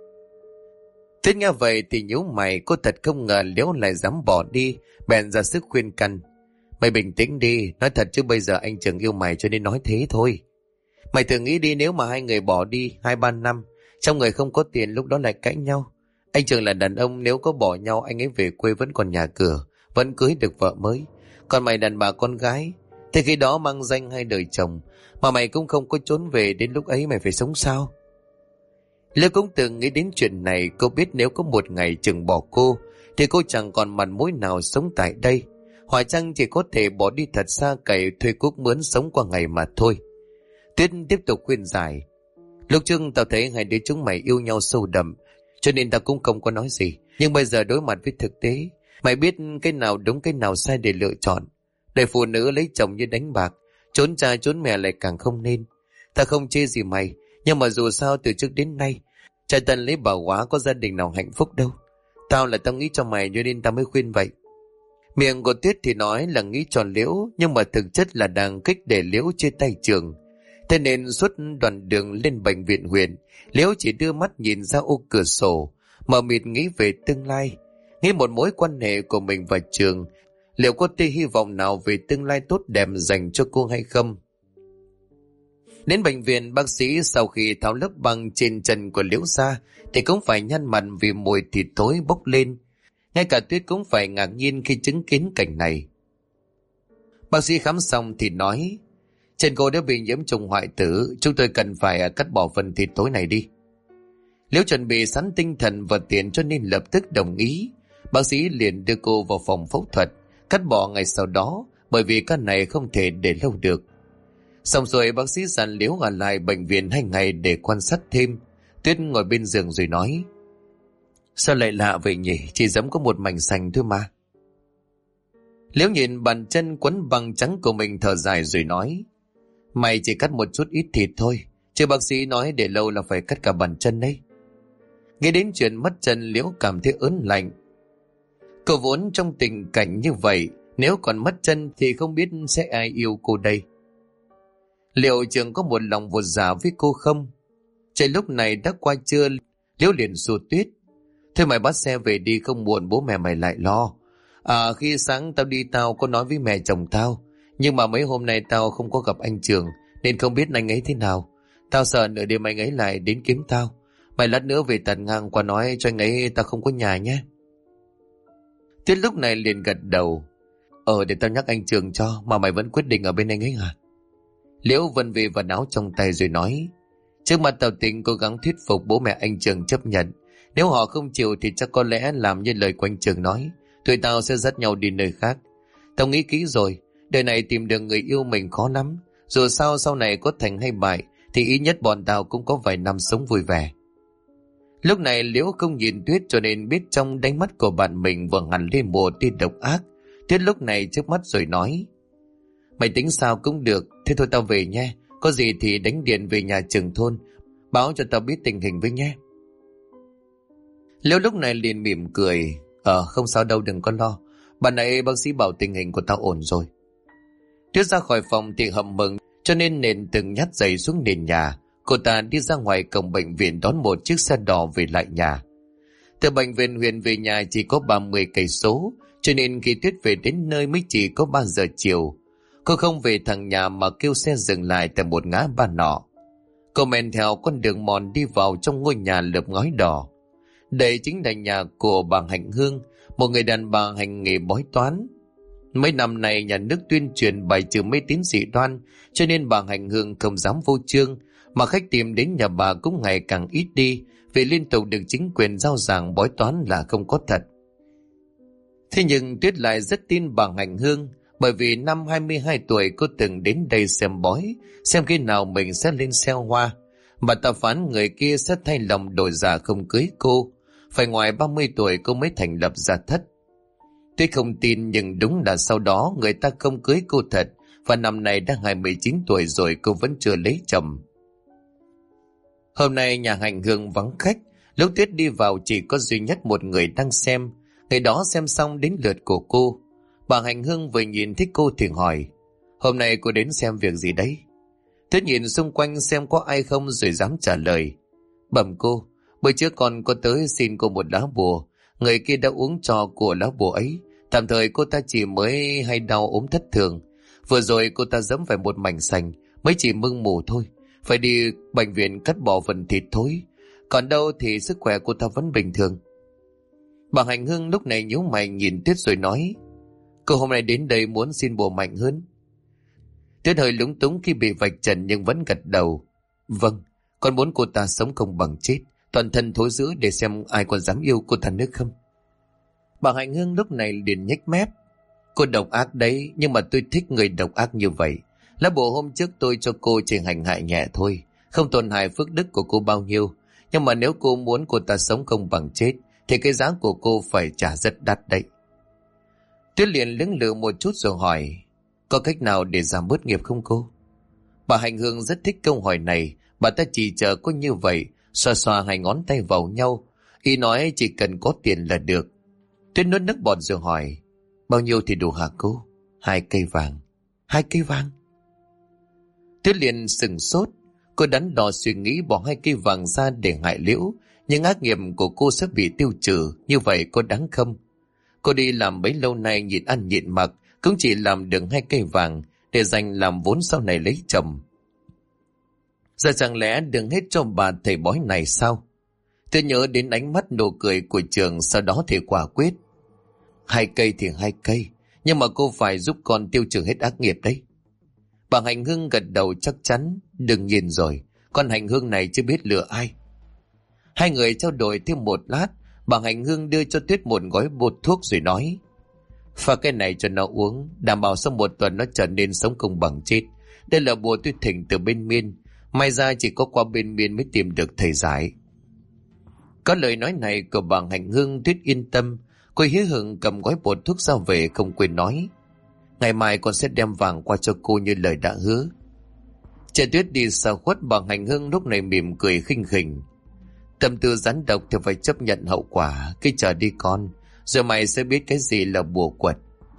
Tuyết nghe vậy thì nhíu mày, cô thật không ngờ Liễu lại dám bỏ đi, bèn ra sức khuyên can: mày bình tĩnh đi, nói thật chứ bây giờ anh Trường yêu mày cho nên nói thế thôi. Mày thử nghĩ đi, nếu mà hai người bỏ đi 2-3 năm, trong người không có tiền, lúc đó lại cãi nhau. Anh Trường là đàn ông, nếu có bỏ nhau anh ấy về quê vẫn còn nhà cửa, vẫn cưới được vợ mới. Còn mày đàn bà con gái, thế khi đó mang danh hai đời chồng, mà mày cũng không có trốn về, đến lúc ấy mày phải sống sao? Liễu cũng từng nghĩ đến chuyện này. Cô biết nếu có một ngày Trường bỏ cô thì cô chẳng còn mặt mũi nào sống tại đây. Hoặc chăng chỉ có thể bỏ đi thật xa, cày thuê cuốc mướn sống qua ngày mà thôi. Tuyết tiếp tục khuyên giải: lúc trước tao thấy hai đứa chúng mày yêu nhau sâu đậm, cho nên tao cũng không có nói gì. Nhưng bây giờ đối mặt với thực tế, Mày biết cái nào đúng cái nào sai để lựa chọn. Để phụ nữ lấy chồng như đánh bạc, trốn cha trốn mẹ lại càng không nên. Ta không chê gì mày, nhưng mà dù sao từ trước đến nay trai tân lấy bà quá có gia đình nào hạnh phúc đâu. Tao nghĩ cho mày cho nên tao mới khuyên vậy. Miệng của Tuyết thì nói là nghĩ cho Liễu, nhưng mà thực chất là đang kích để Liễu chia tay Trường. Thế nên suốt đoạn đường lên bệnh viện huyện, Liễu chỉ đưa mắt nhìn ra ô cửa sổ, mờ mịt nghĩ về tương lai, nghĩ một mối quan hệ của mình và Trường, liệu có tia hy vọng nào về tương lai tốt đẹp dành cho cô hay không. Đến bệnh viện, bác sĩ sau khi tháo lớp băng trên chân của Liễu ra thì cũng phải nhăn mặt vì mùi thịt thối bốc lên. Ngay cả Tuyết cũng phải ngạc nhiên khi chứng kiến cảnh này. Bác sĩ khám xong thì nói, chân cô đã bị nhiễm trùng hoại tử, chúng tôi cần phải cắt bỏ phần thịt thối này đi. Liễu chuẩn bị sẵn tinh thần và tiền cho nên lập tức đồng ý. Bác sĩ liền đưa cô vào phòng phẫu thuật, cắt bỏ ngày sau đó, bởi vì cái này không thể để lâu được. Xong rồi bác sĩ dặn Liễu ở lại bệnh viện 2 ngày để quan sát thêm. Tuyết ngồi bên giường rồi nói, sao lại lạ vậy nhỉ, chỉ giống có một mảnh sành thôi mà. Liễu nhìn bàn chân quấn băng trắng của mình thở dài rồi nói, mày chỉ cắt một chút ít thịt thôi, chứ bác sĩ nói để lâu là phải cắt cả bàn chân đấy. Nghe đến chuyện mất chân, Liễu cảm thấy ớn lạnh. Cô vốn trong tình cảnh như vậy, nếu còn mất chân thì không biết sẽ ai yêu cô đây. Liệu Trường có một lòng vụt giả với cô không? Trời lúc này đã qua trưa, Liễu liền xua Tuyết, thôi mày bắt xe về đi, không muộn bố mẹ mày lại lo. Khi sáng tao đi tao có nói với mẹ chồng tao, nhưng mà mấy hôm nay tao không có gặp anh Trường nên không biết anh ấy thế nào. Tao sợ nửa đêm anh ấy lại đến kiếm tao. Mày lát nữa về tạt ngang qua nói cho anh ấy tao không có nhà nhé. Tuyết lúc này liền gật đầu, để tao nhắc anh Trường cho, mà mày vẫn quyết định ở bên anh ấy hả? Liễu vân về vật áo trong tay rồi nói, trước mặt tao tính cố gắng thuyết phục bố mẹ anh Trường chấp nhận. Nếu họ không chịu thì chắc có lẽ làm như lời của anh Trường nói, tụi tao sẽ dắt nhau đi nơi khác. Tao nghĩ kỹ rồi, đời này tìm được người yêu mình khó lắm. Dù sao sau này có thành hay bại thì ít nhất bọn tao cũng có vài năm sống vui vẻ. Lúc này Liễu không nhìn Tuyết cho nên biết trong đáy mắt của bạn mình vừa hằn lên một tia độc ác. Tuyết lúc này trước mắt rồi nói, mày tính sao cũng được, thế thôi tao về nhé. Có gì thì đánh điện về nhà trưởng thôn, báo cho tao biết tình hình với nhé. Liễu lúc này liền mỉm cười, không sao đâu, đừng có lo. Bạn nãy bác sĩ bảo tình hình của tao ổn rồi. Tuyết ra khỏi phòng thì hậm mừng cho nên nện từng nhát giày xuống nền nhà. Cô ta đi ra ngoài cổng bệnh viện đón một chiếc xe đỏ về lại nhà. Từ bệnh viện huyện về nhà chỉ có 30 cây số, cho nên khi Tuyết về đến nơi mới chỉ có 3 giờ chiều. Cô không về thẳng nhà mà kêu xe dừng lại tại một ngã ba nọ. Cô men theo con đường mòn đi vào trong ngôi nhà lợp ngói đỏ. Đây chính là nhà của bà Hạnh Hương, một người đàn bà hành nghề bói toán. Mấy năm nay nhà nước tuyên truyền bài trừ mê tín dị đoan, cho nên bà Hạnh Hương không dám vô chương, mà khách tìm đến nhà bà cũng ngày càng ít đi, vì liên tục được chính quyền rao giảng bói toán là không có thật. Thế nhưng Tuyết lại rất tin bà Hạnh Hương, bởi vì năm 22 tuổi cô từng đến đây xem bói, xem khi nào mình sẽ lên xeo hoa. Bà ta phán người kia sẽ thay lòng đổi dạ không cưới cô, phải ngoài 30 tuổi cô mới thành lập gia thất. Tuyết không tin, nhưng đúng là sau đó người ta không cưới cô thật, và năm nay đã 29 tuổi rồi cô vẫn chưa lấy chồng. Hôm nay nhà Hạnh Hương vắng khách, lúc Tuyết đi vào chỉ có duy nhất một người đang xem. Người đó xem xong đến lượt của cô. Bà Hạnh Hương vừa nhìn thấy cô thì hỏi, hôm nay cô đến xem việc gì đấy? Tuyết nhìn xung quanh xem có ai không rồi dám trả lời. Bẩm cô, bữa trước con có tới xin cô một lá bùa. Người kia đã uống trò của lá bùa ấy. Tạm thời cô ta chỉ mới hay đau ốm thất thường. Vừa rồi cô ta giẫm phải một mảnh sành, mới chỉ mưng mủ thôi. Phải đi bệnh viện cắt bỏ phần thịt thối. Còn đâu thì sức khỏe cô ta vẫn bình thường. Bà Hạnh Hương lúc này nhíu mày nhìn Tuyết rồi nói, cô hôm nay đến đây muốn xin bùa mạnh hơn. Tuyết hơi lúng túng khi bị vạch trần nhưng vẫn gật đầu. Vâng, con muốn cô ta sống không bằng chết, toàn thân thối rữa để xem ai còn dám yêu cô ta nữa không. Bà Hạnh Hương lúc này liền nhếch mép. Cô độc ác đấy, nhưng mà tôi thích người độc ác như vậy. Lá bùa hôm trước tôi cho cô chỉ hành hại nhẹ thôi, không tổn hại phước đức của cô bao nhiêu. Nhưng mà nếu cô muốn cô ta sống không bằng chết thì cái giá của cô phải trả rất đắt đấy. Tuyết liền lưỡng lự một chút rồi hỏi, có cách nào để giảm bớt nghiệp không cô? Bà Hành Hương rất thích câu hỏi này. Bà ta chỉ chờ có như vậy, xoa xoa hai ngón tay vào nhau, ý nói chỉ cần có tiền là được. Tuyết nuốt nước bọt rồi hỏi, bao nhiêu thì đủ hả cô? 2 cây vàng. 2 cây vàng? Tuyết liền sừng sốt. Cô đắn đo suy nghĩ bỏ 2 cây vàng ra để hại Liễu, nhưng ác nghiệp của cô sẽ bị tiêu trừ, như vậy có đáng không? Cô đi làm bấy lâu nay nhịn ăn nhịn mặc, cũng chỉ làm được 2 cây vàng để dành làm vốn sau này lấy chồng. Giờ chẳng lẽ đừng hết cho bà thầy bói này sao? Tôi nhớ đến ánh mắt nụ cười của Trường, sau đó thì quả quyết. 2 cây thì 2 cây, nhưng mà cô phải giúp con tiêu trừ hết ác nghiệp đấy. Bà Hành Hương gật đầu chắc chắn. Đương nhiên rồi, con Hành Hương này chưa biết lừa ai. Hai người trao đổi thêm một lát. Bà Hành Hương đưa cho Tuyết một gói bột thuốc rồi nói, pha cái này cho nó uống, đảm bảo sau 1 tuần nó trở nên sống không bằng chết. Đây là bùa Tuyết thỉnh từ bên Miên, may ra chỉ có qua bên Miên mới tìm được thầy giải. Có lời nói này của bà Hành Hương, Tuyết yên tâm. Cô hí hửng cầm gói bột thuốc ra về, không quên nói, ngày mai con sẽ đem vàng qua cho cô như lời đã hứa. Chờ Tuyết đi xa khuất, bà Hành Hương lúc này mỉm cười khinh khỉnh. Tâm tư rắn độc thì phải chấp nhận hậu quả. Cứ chờ đi con, rồi mày sẽ biết cái gì là bùa quật.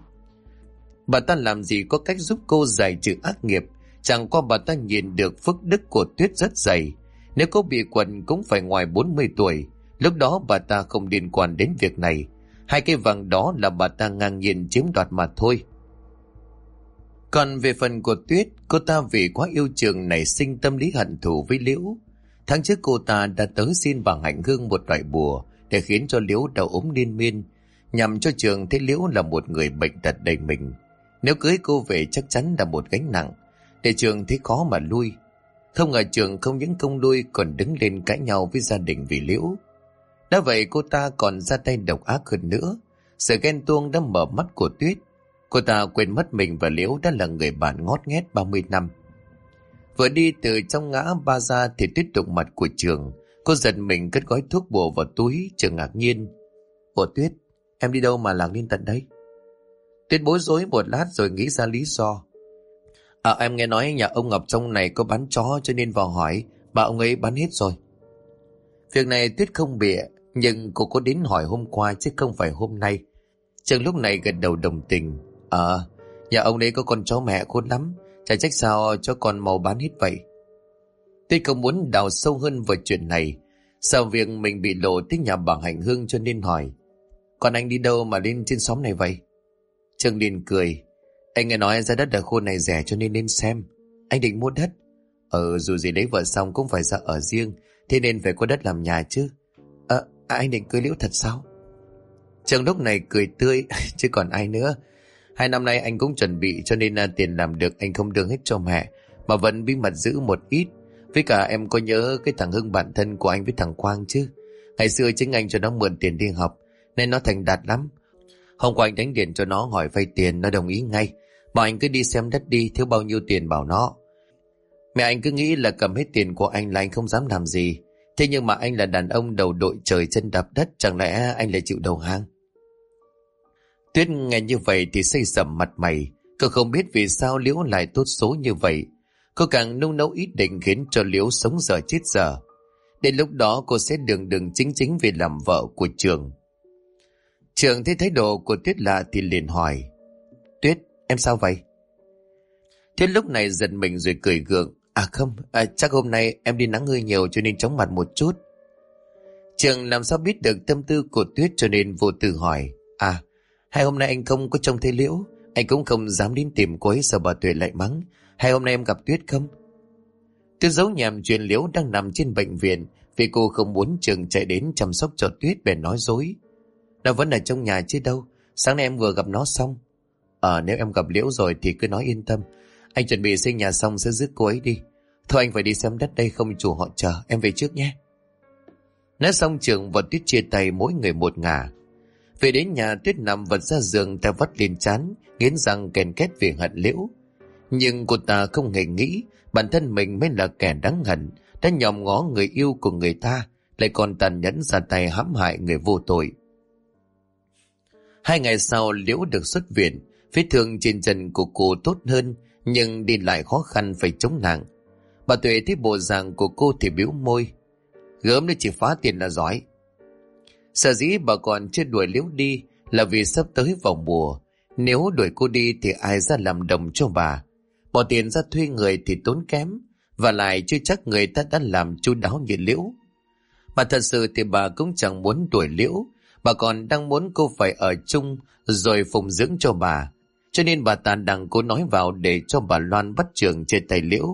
Bà ta làm gì có cách giúp cô giải trừ ác nghiệp. Chẳng qua bà ta nhìn được phước đức của Tuyết rất dày. Nếu cô bị quật cũng phải ngoài 40 tuổi. Lúc đó bà ta không liên quan đến việc này. 2 cây vàng đó là bà ta ngang nhiên chiếm đoạt mà thôi. Còn về phần của Tuyết, cô ta vì quá yêu Trường nảy sinh tâm lý hận thù với Liễu. Tháng trước cô ta đã tới xin bà Hành Hương một loại bùa để khiến cho Liễu đau ốm liên miên, nhằm cho Trường thấy Liễu là một người bệnh tật đầy mình. Nếu cưới cô về chắc chắn là một gánh nặng, để Trường thấy khó mà lui. Không ngờ Trường không những không lui còn đứng lên cãi nhau với gia đình vì Liễu. Đã vậy cô ta còn ra tay độc ác hơn nữa. Sự ghen tuông đã mở mắt của Tuyết. Cô ta quên mất mình và Liễu đã là người bạn ngót nghét 30 năm. Vừa đi từ trong ngã ba ra thì Tuyết đụng mặt của Trường. Cô giật mình cất gói thuốc bùa vào túi. Trường ngạc nhiên, ủa Tuyết, em đi đâu mà lạc lên tận đây? Tuyết bối rối một lát rồi nghĩ ra lý do. Em nghe nói nhà ông Ngọc trong này có bán chó cho nên vào hỏi, bà ông ấy bán hết rồi. Việc này Tuyết không bịa, nhưng cô có đến hỏi hôm qua chứ không phải hôm nay. Trường lúc này gật đầu đồng tình. Nhà ông đấy có con chó mẹ khôn lắm, chả trách sao cho con màu bán hết vậy. Tuyết không muốn đào sâu hơn vào chuyện này, sau việc mình bị lộ tới nhà bà Hành Hương cho nên hỏi, còn anh đi đâu mà lên trên xóm này vậy? Trường liền cười, anh nghe nói giá đất ở khu này rẻ cho nên lên xem. Anh định mua đất. Dù gì lấy vợ xong cũng phải ra ở riêng, thế nên phải có đất làm nhà chứ. Anh định cưới Liễu thật sao? Trường lúc này cười tươi, chứ còn ai nữa. 2 năm nay anh cũng chuẩn bị, cho nên tiền làm được anh không đưa hết cho mẹ, mà vẫn bí mật giữ một ít. Với cả em có nhớ cái thằng Hưng bạn thân của anh với thằng Quang chứ? Ngày xưa chính anh cho nó mượn tiền đi học, nên nó thành đạt lắm. Hôm qua anh đánh điện cho nó hỏi vay tiền, nó đồng ý ngay. Bảo anh cứ đi xem đất đi, thiếu bao nhiêu tiền bảo nó. Mẹ anh cứ nghĩ là cầm hết tiền của anh là anh không dám làm gì. Thế nhưng mà anh là đàn ông đầu đội trời chân đạp đất, chẳng lẽ anh lại chịu đầu hàng? Tuyết nghe như vậy thì xây sầm mặt mày. Cô không biết vì sao Liễu lại tốt số như vậy. Cô càng nung nấu ý định khiến cho Liễu sống dở chết dở. Đến lúc đó cô sẽ đường đường chính chính về làm vợ của Trường. Trường thấy thái độ của Tuyết lạ thì liền hỏi, Tuyết, em sao vậy? Tuyết lúc này giật mình rồi cười gượng. Không, chắc hôm nay em đi nắng hơi nhiều cho nên chóng mặt một chút. Trường làm sao biết được tâm tư của Tuyết cho nên vô tư hỏi, hay hôm nay anh không có trông thấy Liễu, anh cũng không dám đến tìm cô ấy sợ bà Tuệ lại mắng. Hay hôm nay em gặp Tuyết không? Tuyết giấu nhẹm chuyện Liễu đang nằm trên bệnh viện, vì cô không muốn Trường chạy đến chăm sóc cho Tuyết bèn nói dối. Nó vẫn ở trong nhà chứ đâu, sáng nay em vừa gặp nó xong. Nếu em gặp Liễu rồi thì cứ nói yên tâm, anh chuẩn bị xây nhà xong sẽ rước cô ấy đi. Thôi anh phải đi xem đất đây, không chủ họ chờ, em về trước nhé. Nói xong Trường và Tuyết chia tay mỗi người một ngả. Về đến nhà, Tuyết nằm vật ra giường, tay vắt lên trán, nghiến răng ken két vì hận Liễu. Nhưng cô ta không hề nghĩ bản thân mình mới là kẻ đáng hận, đã nhòm ngó người yêu của người ta, lại còn tàn nhẫn ra tay hãm hại người vô tội. 2 ngày sau Liễu được xuất viện. Vết thương trên chân của cô tốt hơn, nhưng đi lại khó khăn phải chống nặng. Bà Tuệ thấy bộ dạng của cô thì bĩu môi. Gớm nếu chỉ phá tiền là giỏi. Sở dĩ bà còn chưa đuổi Liễu đi là vì sắp tới vào mùa. Nếu đuổi cô đi thì ai ra làm đồng cho bà? Bỏ tiền ra thuê người thì tốn kém, và lại chưa chắc người ta đã làm chu đáo như Liễu. Mà thật sự thì bà cũng chẳng muốn đuổi Liễu, bà còn đang muốn cô phải ở chung rồi phụng dưỡng cho bà. Cho nên bà ta đang cố nói vào để cho bà Loan bắt chưởng trên tay Liễu.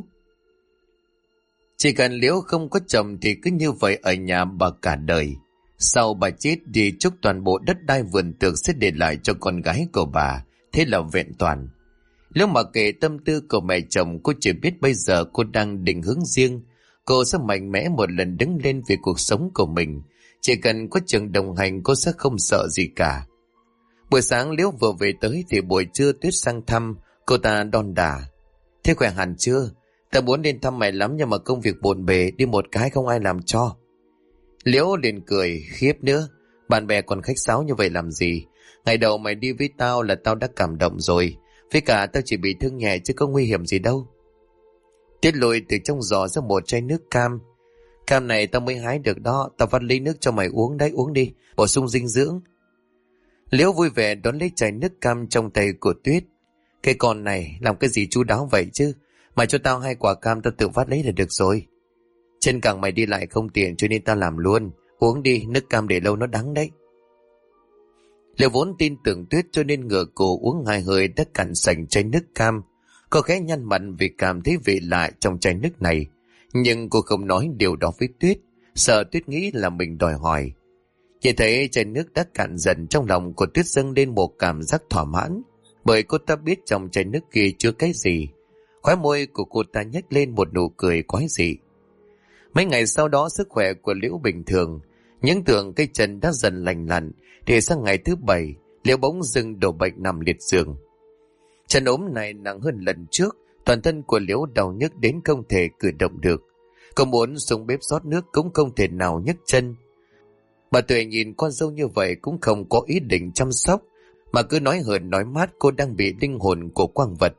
Chỉ cần Liễu không có chồng thì cứ như vậy ở nhà bà cả đời. Sau bà chết thì chúc toàn bộ đất đai vườn tược sẽ để lại cho con gái của bà, thế là vẹn toàn. Nếu mà kể tâm tư của mẹ chồng, cô chỉ biết bây giờ cô đang định hướng riêng. Cô sẽ mạnh mẽ một lần đứng lên vì cuộc sống của mình. Chỉ cần có chồng đồng hành cô sẽ không sợ gì cả. Buổi sáng Liễu vừa về tới thì buổi trưa Tuyết sang thăm, cô ta đon đả. Thế khỏe hẳn chưa? Ta muốn đến thăm mày lắm nhưng mà công việc bộn bề, đi một cái không ai làm cho. Liễu liền cười, khiếp nữa. Bạn bè còn khách sáo như vậy làm gì? Ngày đầu mày đi với tao là tao đã cảm động rồi. Với cả tao chỉ bị thương nhẹ chứ có nguy hiểm gì đâu. Tuyết lôi từ trong giỏ ra một chai nước cam. Cam này tao mới hái được đó, tao vắt lấy nước cho mày uống đấy, uống đi, bổ sung dinh dưỡng. Liễu vui vẻ đón lấy chai nước cam trong tay của Tuyết. Cái con này làm cái gì chu đáo vậy chứ? Mày cho tao 2 quả cam tao tự vắt lấy là được rồi. Trên cẳng mày đi lại không tiện cho nên tao làm luôn. Uống đi, nước cam để lâu nó đắng đấy. Liễu vốn tin tưởng Tuyết cho nên ngửa cổ uống 2 hơi đã cạn sạch chai nước cam. Cô khẽ nhăn mặt vì cảm thấy vị lạ trong chai nước này. Nhưng cô không nói điều đó với Tuyết, sợ Tuyết nghĩ là mình đòi hỏi. Chỉ thấy chai nước đã cạn dần, trong lòng của Tuyết dâng lên một cảm giác thỏa mãn, bởi cô ta biết trong chai nước kia chứa cái gì. Khóe môi của cô ta nhếch lên một nụ cười quái dị. Mấy ngày sau đó sức khỏe của Liễu bình thường, những tưởng cây chân đã dần lành lặn, thì sang ngày thứ 7, Liễu bỗng dưng đổ bệnh nằm liệt giường. Trận ốm này nặng hơn lần trước, toàn thân của Liễu đau nhức đến không thể cử động được. Cô muốn xuống bếp rót nước cũng không thể nào nhấc chân. Bà Tuệ nhìn con dâu như vậy cũng không có ý định chăm sóc, mà cứ nói hờn nói mát cô đang bị linh hồn của quang vật.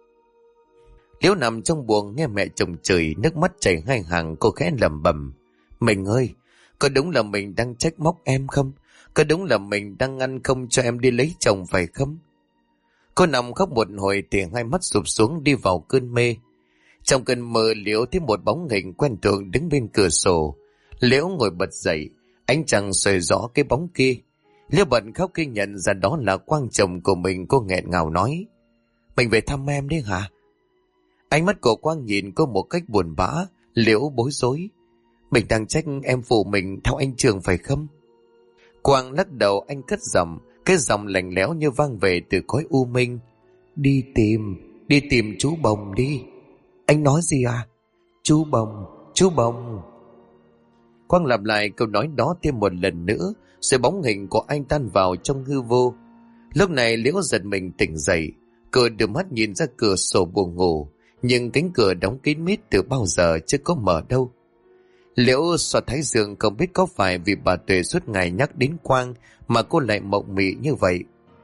Liễu nằm trong buồng nghe mẹ chồng chửi, nước mắt chảy 2 hàng, cô khẽ lẩm bẩm. Mình ơi, có đúng là mình đang trách móc em không? Có đúng là mình đang ngăn không cho em đi lấy chồng phải không? Cô nằm khóc một hồi thì 2 mắt sụp xuống đi vào cơn mê. Trong cơn mơ Liễu thấy một bóng hình quen thuộc đứng bên cửa sổ. Liễu ngồi bật dậy, ánh trăng soi rõ cái bóng kia. Liễu bật khóc khi nhận ra đó là Quang chồng của mình. Cô nghẹn ngào nói, mình về thăm em đấy hả? Ánh mắt của Quang nhìn cô một cách buồn bã. Liễu bối rối, mình đang trách em phụ mình theo anh Trường phải không? Quang lắc đầu, anh cất giọng, cái giọng lạnh lẽo như vang về từ cõi u minh. Đi tìm chú Bồng đi. Anh nói gì à? Chú Bồng. Quang lặp lại câu nói đó thêm một lần nữa, rồi bóng hình của anh tan vào trong hư vô. Lúc này Liễu giật mình tỉnh dậy. Cô đưa mắt nhìn ra cửa sổ buồng ngủ, nhưng cánh cửa đóng kín mít từ bao giờ chứ có mở đâu. Liễu xoa thái dương, không biết có phải vì bà Tuệ suốt ngày nhắc đến Quang mà cô lại mộng mị như vậy.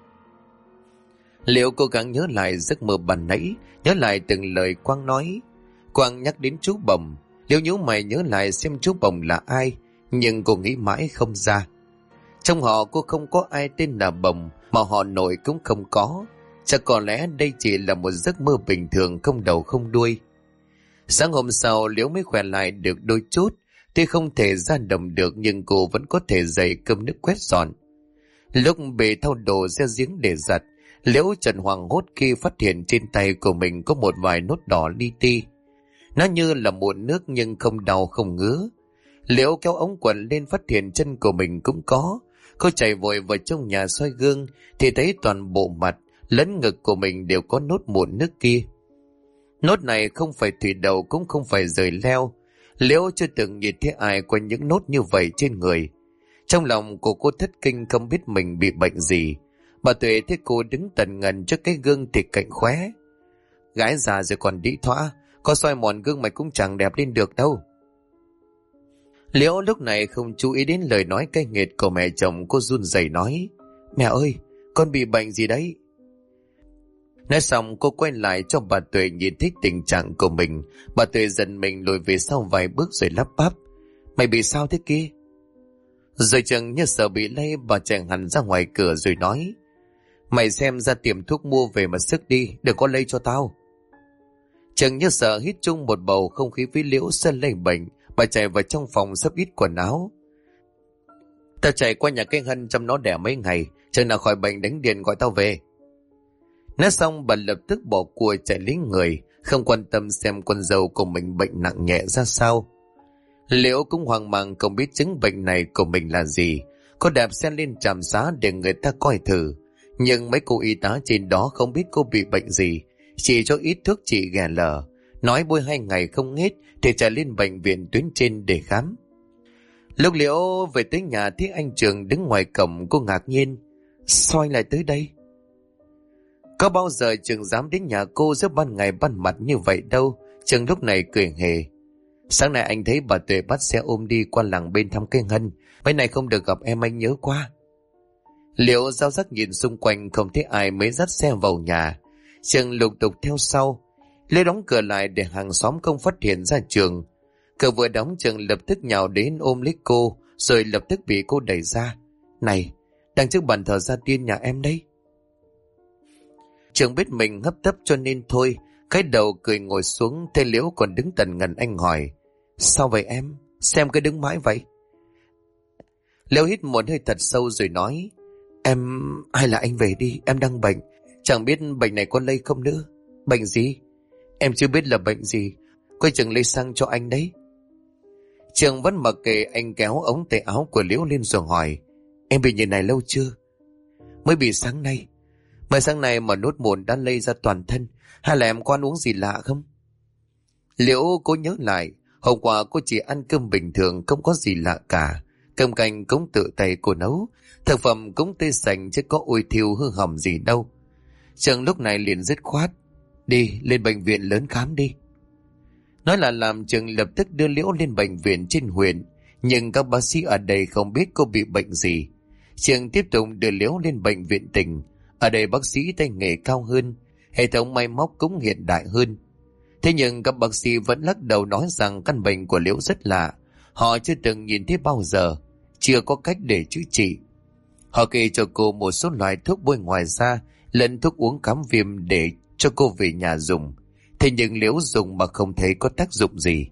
Liễu cố gắng nhớ lại giấc mơ ban nãy, nhớ lại từng lời Quang nói. Quang nhắc đến chú Bồng. Liễu nhíu mày nhớ lại xem chú Bồng là ai, nhưng cô nghĩ mãi không ra. Trong họ cô không có ai tên là Bồng, mà họ nội cũng không có. Chắc có lẽ đây chỉ là một giấc mơ bình thường không đầu không đuôi. Sáng hôm sau Liễu mới khỏe lại được đôi chút. Tuy không thể ra đồng được nhưng cô vẫn có thể dậy cơm nước quét dọn. Lúc bề thau đồ ra giếng để giặt, Liễu chợt hoảng hốt khi phát hiện trên tay của mình có một vài nốt đỏ li ti. Nó như là mụn nước nhưng không đau không ngứa. Liễu kéo ống quần lên phát hiện chân của mình cũng có. Cô chạy vội vào trong nhà soi gương thì thấy toàn bộ mặt lẫn ngực của mình đều có nốt mụn nước kia. Nốt này không phải thủy đậu cũng không phải rời leo. Liễu chưa từng nhìn thấy ai có những nốt như vậy trên người. Trong lòng của cô thất kinh không biết mình bị bệnh gì. Bà Tuệ thấy cô đứng tần ngần trước cái gương thì cạnh khóe. Gái già rồi còn đĩ thoã, có soi mòn gương mày cũng chẳng đẹp lên được đâu. Liễu lúc này không chú ý đến lời nói cay nghiệt của mẹ chồng. Cô run rẩy nói, mẹ ơi, con bị bệnh gì đấy? Nói xong cô quay lại cho bà Tuệ nhìn thấy tình trạng của mình. Bà Tuệ giận mình lùi về sau vài bước rồi lắp bắp: Mày bị sao thế kia? Rồi chừng như sợ bị lây, bà chạy hẳn ra ngoài cửa rồi nói: Mày xem ra tiệm thuốc mua về mà sức đi, đừng có lây cho tao. Chừng như sợ hít chung một bầu không khí với Liễu sẽ lây bệnh, bà chạy vào trong phòng sắp ít quần áo. Tao chạy qua nhà cái Hân chăm nó đẻ mấy ngày, chừng nào khỏi bệnh đánh điện gọi tao về. Nói xong bà lập tức bỏ cua chạy lấy người, không quan tâm xem con dâu của mình bệnh nặng nhẹ ra sao. Liễu cũng hoang mang không biết chứng bệnh này của mình là gì. Cô đạp xe lên trạm xá để người ta coi thử, nhưng mấy cô y tá trên đó không biết cô bị bệnh gì, chỉ cho ít thuốc trị ghẻ lở, nói bôi 2 ngày không hết thì chạy lên bệnh viện tuyến trên để khám. Lúc Liễu về tới nhà thấy anh Trường đứng ngoài cổng, cô ngạc nhiên: Sao anh lại tới đây? Có bao giờ Trường dám đến nhà cô giữa ban ngày ban mặt như vậy đâu. Trường lúc này cười hề: Sáng nay anh thấy bà Tuệ bắt xe ôm đi qua làng bên thăm cây Hân, mấy này không được gặp em anh nhớ quá. Liễu giao giác nhìn xung quanh không thấy ai mới dắt xe vào nhà. Trường lục tục theo sau. Lê đóng cửa lại để hàng xóm không phát hiện ra Trường. Cửa vừa đóng, Trường lập tức nhào đến ôm lấy cô, rồi lập tức bị cô đẩy ra: Này, đang trước bàn thờ gia tiên nhà em đấy. Trường biết mình hấp tấp cho nên thôi, cái đầu cười ngồi xuống. Thấy Liễu còn đứng tần ngần, anh hỏi: Sao vậy em? Xem cứ đứng mãi vậy. Liễu hít một hơi thật sâu rồi nói: Em, hay là anh về đi, em đang bệnh. Chẳng biết bệnh này có lây không nữa. Bệnh gì? Em chưa biết là bệnh gì, coi chừng lây sang cho anh đấy. Trường vẫn mặc kệ, anh kéo ống tay áo của Liễu lên rồi hỏi: Em bị như này lâu chưa? Mới bị sáng nay. Mà sáng nay mà nốt mụn đã lây ra toàn thân, hay là em có ăn uống gì lạ không? Liễu cố nhớ lại, hôm qua cô chỉ ăn cơm bình thường, không có gì lạ cả. Cơm canh cũng tự tay cô nấu, thực phẩm cũng tươi sành chứ có ôi thiêu hư hỏng gì đâu. Trường lúc này liền dứt khoát: Đi lên bệnh viện lớn khám đi. Nói là làm, Trường lập tức đưa Liễu lên bệnh viện trên huyện, nhưng các bác sĩ ở đây không biết cô bị bệnh gì. Trường tiếp tục đưa Liễu lên bệnh viện tỉnh. Ở đây bác sĩ tay nghề cao hơn, hệ thống máy móc cũng hiện đại hơn. Thế nhưng các bác sĩ vẫn lắc đầu nói rằng căn bệnh của Liễu rất lạ, họ chưa từng nhìn thấy bao giờ, chưa có cách để chữa trị. Họ kê cho cô một số loại thuốc bôi ngoài da lẫn thuốc uống kháng viêm để cho cô về nhà dùng. Thế nhưng Liễu dùng mà không thấy có tác dụng gì.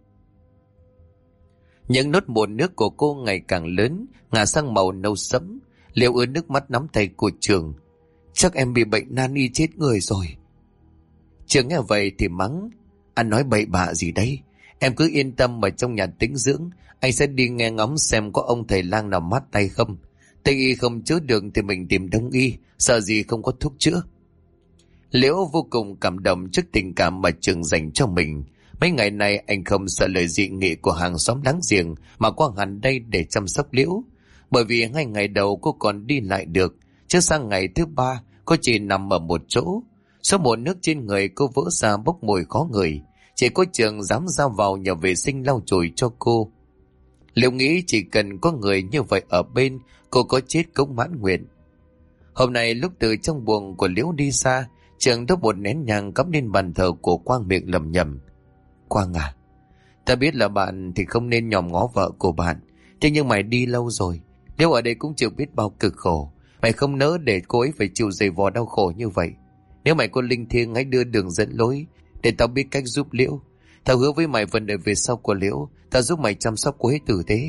Những nốt mụn nước của cô ngày càng lớn, ngả sang màu nâu sẫm. Liễu ướt nước mắt nắm tay của Trường: Chắc em bị bệnh nan y chết người rồi. Trường nghe vậy thì mắng: Anh nói bậy bạ gì đấy? Em cứ yên tâm ở trong nhà tĩnh dưỡng, anh sẽ đi nghe ngóng xem có ông thầy lang nào mát tay không. Tây y không chữa được thì mình tìm đông y, sợ gì không có thuốc chữa. Liễu vô cùng cảm động trước tình cảm mà Trường dành cho mình. Mấy ngày nay anh không sợ lời dị nghị của hàng xóm láng giềng mà qua hẳn đây để chăm sóc Liễu. Bởi vì 2 ngày đầu cô còn đi lại được, chứ sang ngày thứ 3 cô chỉ nằm ở một chỗ. Số mụn nước trên người cô vỡ ra bốc mùi khó ngửi, chỉ có Trường dám ra vào nhà vệ sinh lau chùi cho cô. Liễu nghĩ chỉ cần có người như vậy ở bên, cô có chết cũng mãn nguyện. Hôm nay lúc từ trong buồng của Liễu đi xa, Trường đốt một nén nhang cắm lên bàn thờ của Quang, miệng lẩm nhẩm: Quang à, ta biết là bạn thì không nên nhòm ngó vợ của bạn, thế nhưng mày đi lâu rồi, Liễu ở đây cũng chịu biết bao cực khổ. Mày không nỡ để cô ấy phải chịu dày vò đau khổ như vậy. Nếu mày có linh thiêng hãy đưa đường dẫn lối để tao biết cách giúp Liễu. Tao hứa với mày phần đời về sau của Liễu, tao giúp mày chăm sóc cô ấy tử tế.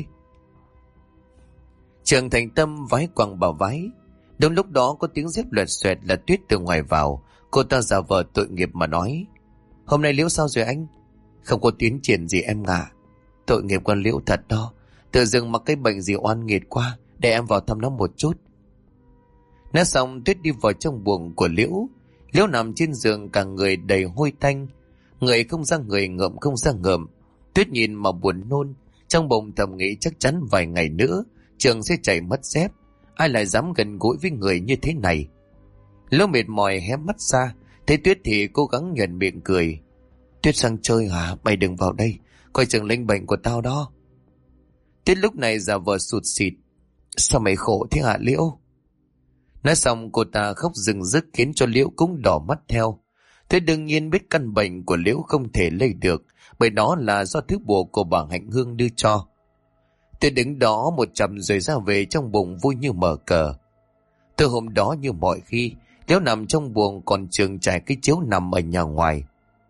Trường thành tâm vái Quang bảo vái. Đúng lúc đó có tiếng dép loẹt xoẹt là Tuyết từ ngoài vào. Cô ta giả vờ tội nghiệp mà nói: Hôm nay Liễu sao rồi anh? Không có tiến triển gì em ạ. Tội nghiệp con Liễu thật đó, tự dưng mắc cái bệnh gì oan nghiệt quá, để em vào thăm nó một chút. Nói xong Tuyết đi vào trong buồng của Liễu. Liễu nằm trên giường cả người đầy hôi tanh, người không ra người, ngợm không ra ngợm. Tuyết nhìn mà buồn nôn, trong bụng thầm nghĩ chắc chắn vài ngày nữa Trường sẽ chảy mất dép. Ai lại dám gần gũi với người như thế này? Liễu mệt mỏi hé mắt ra, thấy Tuyết thì cố gắng nhuận miệng cười: Tuyết sang chơi hả? Mày đừng vào đây, coi chừng linh bệnh của tao đó. Tuyết lúc này giả vờ sụt sịt: Sao mày khổ thế hả Liễu? Nói xong cô ta khóc rừng rức khiến cho Liễu cũng đỏ mắt theo. Thế đương nhiên biết căn bệnh của Liễu không thể lây được, bởi đó là do thứ bùa của bà Hạnh Hương đưa cho. Tôi đứng đó một chầm rồi ra về trong bụng vui như mở cờ. Từ hôm đó như mọi khi, Liễu nằm trong buồng còn Trường trải cái chiếu nằm ở nhà ngoài.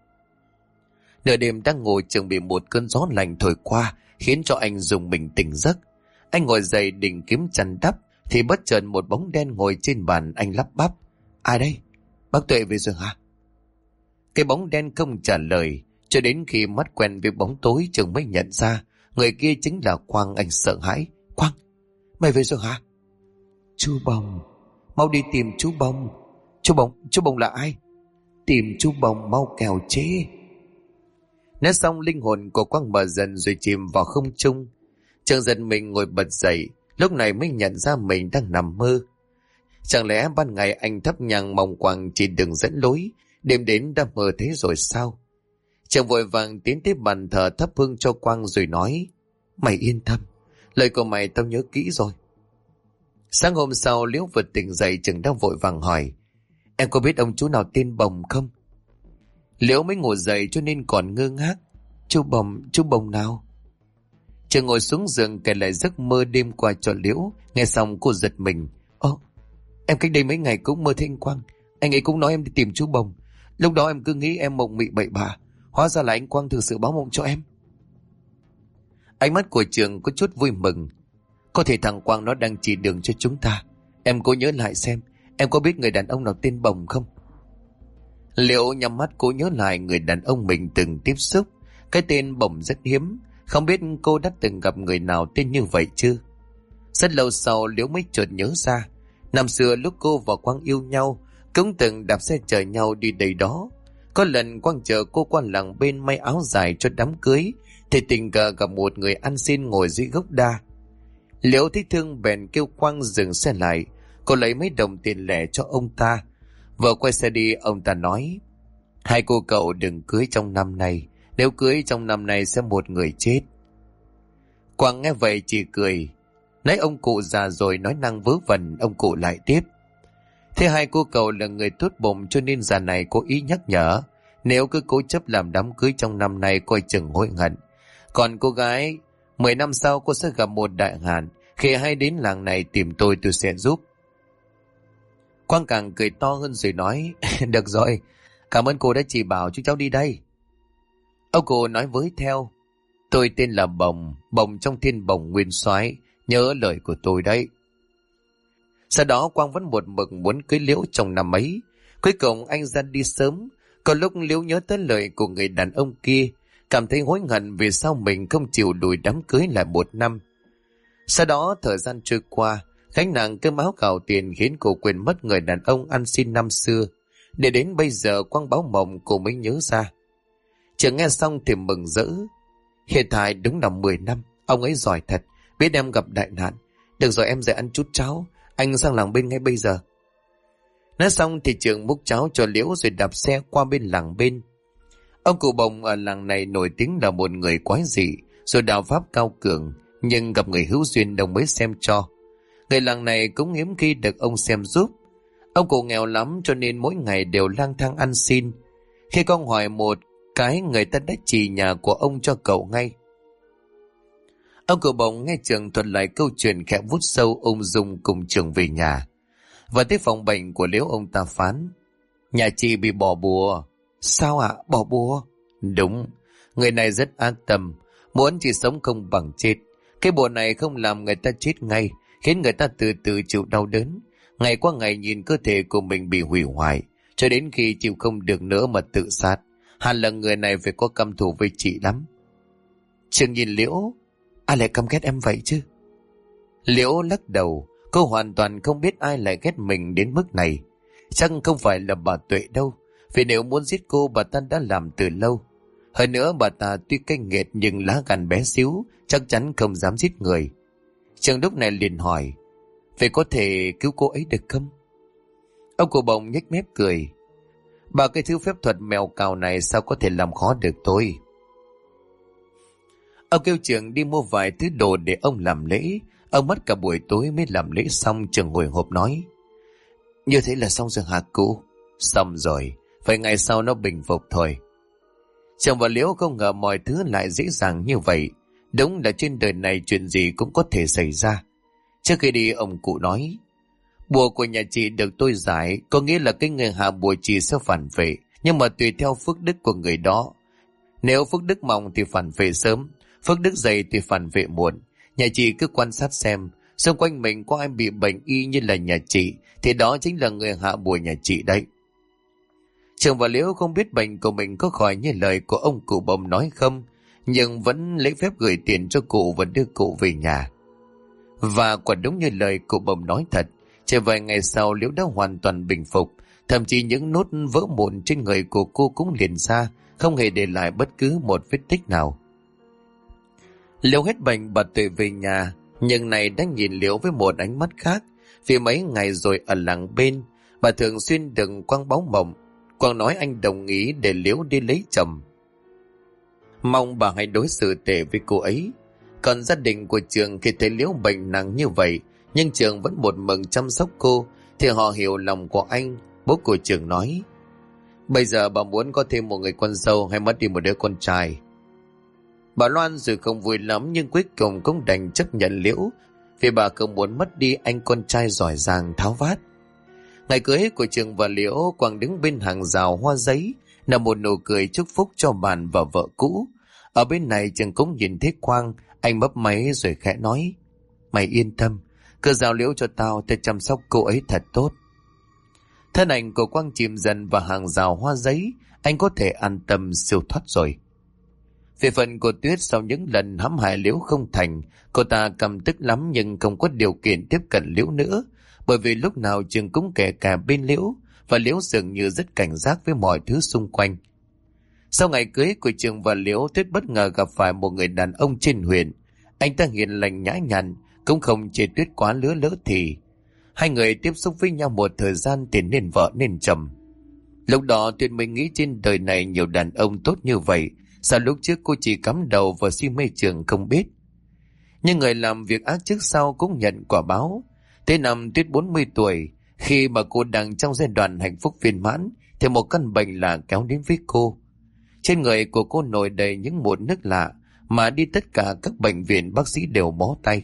Nửa đêm đang ngồi Trường bị một cơn gió lạnh thổi qua khiến cho anh rùng mình tỉnh giấc. Anh ngồi dậy định kiếm chăn đắp thì bất chợt một bóng đen ngồi trên bàn. Anh lắp bắp: Ai đây? Bác Tuệ về rồi hả? Cái bóng đen không trả lời, cho đến khi mắt quen với bóng tối Trường mới nhận ra người kia chính là Quang. Anh sợ hãi: Quang, mày về rồi hả? Chú Bồng, mau đi tìm chú Bồng. Chú Bồng là ai? Tìm chú Bồng mau kẻo chế. Nói xong linh hồn của Quang mở dần rồi chìm vào không trung. Trường giật mình ngồi bật dậy, lúc này mới nhận ra mình đang nằm mơ. Chẳng lẽ ban ngày anh thắp nhang mong Quang chỉ đừng dẫn lối, đêm đến đã mơ thế rồi sao? Trường vội vàng tiến tới bàn thờ thắp hương cho Quang rồi nói: Mày yên tâm, lời của mày tao nhớ kỹ rồi. Sáng hôm sau Liễu vừa tỉnh dậy, Trường đang vội vàng hỏi: Em có biết ông chú nào tên Bồng không? Liễu mới ngồi dậy cho nên còn ngơ ngác: Chú Bồng nào? Trường ngồi xuống giường kể lại giấc mơ đêm qua cho Liễu. Nghe xong cô giật mình: Em cách đây mấy ngày cũng mơ thấy anh Quang. Anh ấy cũng nói em đi tìm chú Bồng. Lúc đó em cứ nghĩ em mộng mị bậy bạ, hóa ra là anh Quang thực sự báo mộng cho em. Ánh mắt của Trường có chút vui mừng. Có thể thằng Quang nó đang chỉ đường cho chúng ta. Em cố nhớ lại xem, em có biết người đàn ông nào tên Bồng không? Liễu nhắm mắt cố nhớ lại người đàn ông mình từng tiếp xúc. Cái tên Bồng rất hiếm. Không biết cô đã từng gặp người nào tên như vậy chưa? Rất lâu sau Liễu mới chợt nhớ ra, năm xưa lúc cô và Quang yêu nhau cũng từng đạp xe chở nhau đi đây đó. Có lần Quang chở cô qua làng bên may áo dài cho đám cưới thì tình cờ gặp một người ăn xin ngồi dưới gốc đa. Liễu thấy thương bèn kêu Quang dừng xe lại. Cô lấy mấy đồng tiền lẻ cho ông ta. Vừa quay xe đi, ông ta nói: Hai cô cậu đừng cưới trong năm nay, nếu cưới trong năm nay sẽ một người chết. Quang nghe vậy chỉ cười. Nãy ông cụ già rồi nói năng vớ vẩn, ông cụ lại tiếp: Thế hai cô cậu là người tốt bụng cho nên già này cố ý nhắc nhở, nếu cứ cố chấp làm đám cưới trong năm nay coi chừng hối hận. Còn cô gái, 10 năm sau cô sẽ gặp một đại hạn, khi hay đến làng này tìm tôi sẽ giúp. Quang càng cười to hơn rồi nói: Được rồi, cảm ơn cô đã chỉ bảo, chúng cháu đi đây. Ông cụ nói với theo: Tôi tên là Bồng, Bồng trong thiên bồng nguyên soái, nhớ lời của tôi đấy. Sau đó Quang vẫn một mực muốn cưới Liễu trong năm ấy. Cuối cùng anh ra đi sớm. Có lúc Liễu nhớ tới lời của người đàn ông kia, cảm thấy hối hận vì sao mình không chịu đuổi đám cưới lại một năm. Sau đó thời gian trôi qua, gánh nặng cơm áo gạo tiền khiến cô quên mất người đàn ông ăn xin năm xưa. Để đến bây giờ Quang báo mộng cô mới nhớ ra. Trường nghe xong thì mừng rỡ. Hiện tại đúng là 10 năm, ông ấy giỏi thật, biết em gặp đại nạn. Được rồi, em dậy ăn chút cháo, anh sang làng bên ngay bây giờ. Nói xong thì Trường múc cháo cho Liễu rồi đạp xe qua bên làng bên. Ông cụ Bồng ở làng này nổi tiếng là một người quái dị, rồi đạo pháp cao cường, nhưng gặp người hữu duyên đồng mới xem cho. Người làng này cũng hiếm khi được ông xem giúp. Ông cụ nghèo lắm cho nên mỗi ngày đều lang thang ăn xin. Khi con hỏi một cái, người ta đã chỉ nhà của ông cho cậu ngay. Ông cụ Bồng nghe Trường thuật lại câu chuyện khẽ vút sâu, ung dung cùng Trường về nhà. Và tới phòng bệnh của Liễu, ông ta phán: Nhà chị bị bỏ bùa. Sao ạ? Bỏ bùa? Đúng, người này rất ác tâm, muốn chị sống không bằng chết. Cái bùa này không làm người ta chết ngay, khiến người ta từ từ chịu đau đớn. Ngày qua ngày nhìn cơ thể của mình bị hủy hoại, cho đến khi chịu không được nữa mà tự sát. Hẳn là người này phải có căm thù với chị lắm. Trường nhìn Liễu: Ai lại căm ghét em vậy chứ? Liễu lắc đầu. Cô hoàn toàn không biết ai lại ghét mình đến mức này. Chắc không phải là bà Tuệ đâu, vì nếu muốn giết cô bà ta đã làm từ lâu. Hơn nữa bà ta tuy cay nghiệt nhưng lá gan bé xíu, chắc chắn không dám giết người. Trường lúc này liền hỏi: Vậy có thể cứu cô ấy được không? Ông cụ Bồng nhếch mép cười: Bà cái thứ phép thuật mèo cào này sao có thể làm khó được tôi. Ông kêu Trường đi mua vài thứ đồ để ông làm lễ. Ông mất cả buổi tối mới làm lễ xong. Trường hồi hộp nói: Như thế là xong rồi hả cụ? Xong rồi, phải ngày sau nó bình phục thôi. Chồng và Liễu không ngờ mọi thứ lại dễ dàng như vậy. Đúng là trên đời này chuyện gì cũng có thể xảy ra. Trước khi đi ông cụ nói, bùa của nhà chị được tôi giải, có nghĩa là cái người hạ bùa chị sẽ phản vệ, nhưng mà tùy theo phước đức của người đó. Nếu phước đức mỏng thì phản vệ sớm, phước đức dày thì phản vệ muộn. Nhà chị cứ quan sát xem, xung quanh mình có ai bị bệnh y như là nhà chị, thì đó chính là người hạ bùa nhà chị đấy. Trường và Liễu không biết bệnh của mình có khỏi như lời của ông cụ Bồng nói không, nhưng vẫn lấy phép gửi tiền cho cụ và đưa cụ về nhà. Và quả đúng như lời cụ Bồng nói thật, chỉ vài ngày sau Liễu đã hoàn toàn bình phục, thậm chí những nốt vỡ mụn trên người của cô cũng liền ra, không hề để lại bất cứ một vết tích nào. Liễu hết bệnh bà Tuệ về nhà, nhưng này đã nhìn Liễu với một ánh mắt khác, vì mấy ngày rồi ở làng bên, bà thường xuyên đừng Quang báo mộng. Quang nói anh đồng ý để Liễu đi lấy chồng, mong bà hãy đối xử tệ với cô ấy. Còn gia đình của Trường khi thấy Liễu bệnh nặng như vậy, nhưng Trường vẫn một mực chăm sóc cô, thì họ hiểu lòng của anh. Bố của Trường nói, bây giờ bà muốn có thêm một người con dâu hay mất đi một đứa con trai? Bà Loan dù không vui lắm nhưng cuối cùng cũng đành chấp nhận Liễu, vì bà không muốn mất đi anh con trai giỏi giang tháo vát. Ngày cưới của Trường và Liễu, Quang đứng bên hàng rào hoa giấy, nở một nụ cười chúc phúc cho bạn và vợ cũ. Ở bên này Trường cũng nhìn thấy Quang, anh bấp máy rồi khẽ nói, mày yên tâm, cứ giao Liễu cho tao chăm sóc cô ấy thật tốt. Thân ảnh của Quang chìm dần vào hàng rào hoa giấy, anh có thể an tâm siêu thoát rồi. Về phần của Tuyết, sau những lần hãm hại Liễu không thành, cô ta căm tức lắm nhưng không có điều kiện tiếp cận Liễu nữa, bởi vì lúc nào Trường cũng kể cả bên Liễu, và Liễu dường như rất cảnh giác với mọi thứ xung quanh. Sau ngày cưới của Trường và Liễu, Tuyết bất ngờ gặp phải một người đàn ông trên huyện. Anh ta hiền lành nhã nhặn, cũng không chê Tuyết quá lứa lỡ thì. Hai người tiếp xúc với nhau một thời gian thì nên vợ nên chồng. Lúc đó Tuyết mới nghĩ trên đời này nhiều đàn ông tốt như vậy, sao lúc trước cô chỉ cắm đầu vào si mê Trường không biết. Nhưng người làm việc ác trước sau cũng nhận quả báo. Tới năm Tuyết 40 tuổi, khi mà cô đang trong giai đoạn hạnh phúc viên mãn, thì một căn bệnh lạ kéo đến với cô. Trên người của cô nổi đầy những mụn nước lạ, mà đi tất cả các bệnh viện bác sĩ đều bó tay.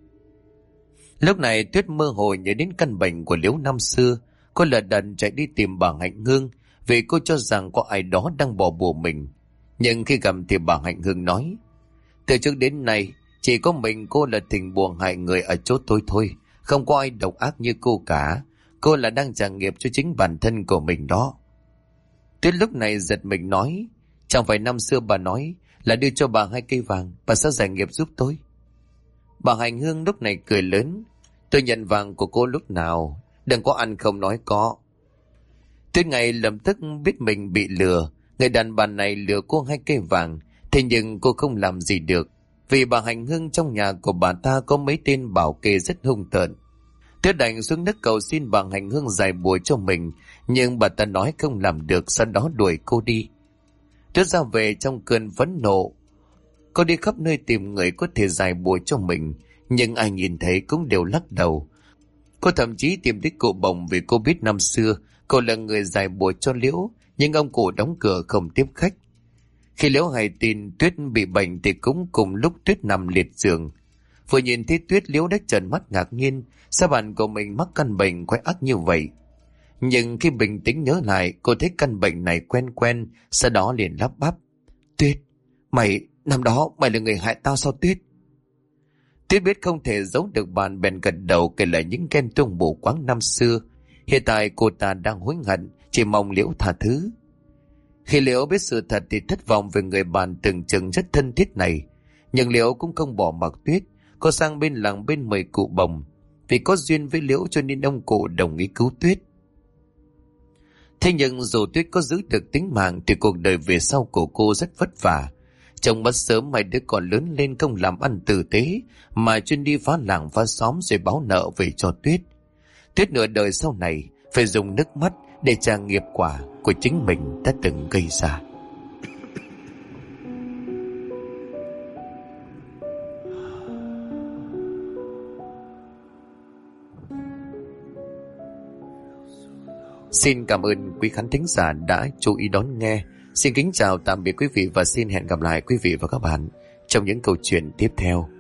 Lúc này Tuyết mơ hồ nhớ đến căn bệnh của Liễu năm xưa. Cô lật đật chạy đi tìm bà Hạnh Hương, vì cô cho rằng có ai đó đang bỏ bùa mình. Nhưng khi gặp thì bà Hạnh Hương nói, từ trước đến nay chỉ có mình cô là thỉnh buồn hại người ở chỗ tôi thôi, không có ai độc ác như cô cả. Cô là đang trả nghiệp cho chính bản thân của mình đó. Tuyết lúc này giật mình nói, chẳng phải năm xưa bà nói là đưa cho bà 2 cây vàng, bà sẽ giải nghiệp giúp tôi? Bà Hạnh Hương lúc này cười lớn, tôi nhận vàng của cô lúc nào, đừng có ăn không nói có. Tuyết ngay lập tức biết mình bị lừa. Người đàn bà này lừa cô 2 cây vàng, thế nhưng cô không làm gì được, vì bà Hạnh Hương trong nhà của bà ta có mấy tên bảo kê rất hung tợn. Tuyết đành xuống đất cầu xin bà Hạnh Hương giải bùa cho mình, nhưng bà ta nói không làm được, sau đó đuổi cô đi. Tuyết ra về trong cơn phẫn nộ. Cô đi khắp nơi tìm người có thể giải bùa cho mình, nhưng ai nhìn thấy cũng đều lắc đầu. Cô thậm chí tìm thấy cụ Bồng, vì cô biết năm xưa cô là người giải bùa cho Liễu, nhưng ông cụ đóng cửa không tiếp khách. Khi Liễu hay tin Tuyết bị bệnh thì cũng cùng lúc Tuyết nằm liệt giường. Vừa nhìn thấy Tuyết, Liễu đã trợn mắt ngạc nhiên, sao bạn của mình mắc căn bệnh quái ác như vậy. Nhưng khi bình tĩnh nhớ lại, cô thấy căn bệnh này quen quen, sau đó liền lắp bắp, Tuyết, năm đó mày là người hại tao sao Tuyết? Tuyết biết không thể giấu được bạn, bèn gật đầu kể lại những ghen tuông mù quáng năm xưa. Hiện tại cô ta đang hối hận, chỉ mong Liễu tha thứ. Khi Liễu biết sự thật thì thất vọng về người bạn tưởng chừng rất thân thiết này. Nhưng Liễu cũng không bỏ mặc Tuyết. Cô sang bên làng bên mời cụ Bồng. Vì có duyên với Liễu cho nên ông cụ đồng ý cứu Tuyết. Thế nhưng dù Tuyết có giữ được tính mạng thì cuộc đời về sau của cô rất vất vả. Chồng mất sớm, hai đứa còn lớn lên không làm ăn tử tế, mà chuyên đi phá làng phá xóm rồi báo nợ về cho Tuyết. Tuyết nửa đời sau này phải dùng nước mắt để trả nghiệp quả của chính mình đã từng gây ra. Xin cảm ơn quý khán thính giả đã chú ý đón nghe. Xin kính chào tạm biệt quý vị và xin hẹn gặp lại quý vị và các bạn trong những câu chuyện tiếp theo.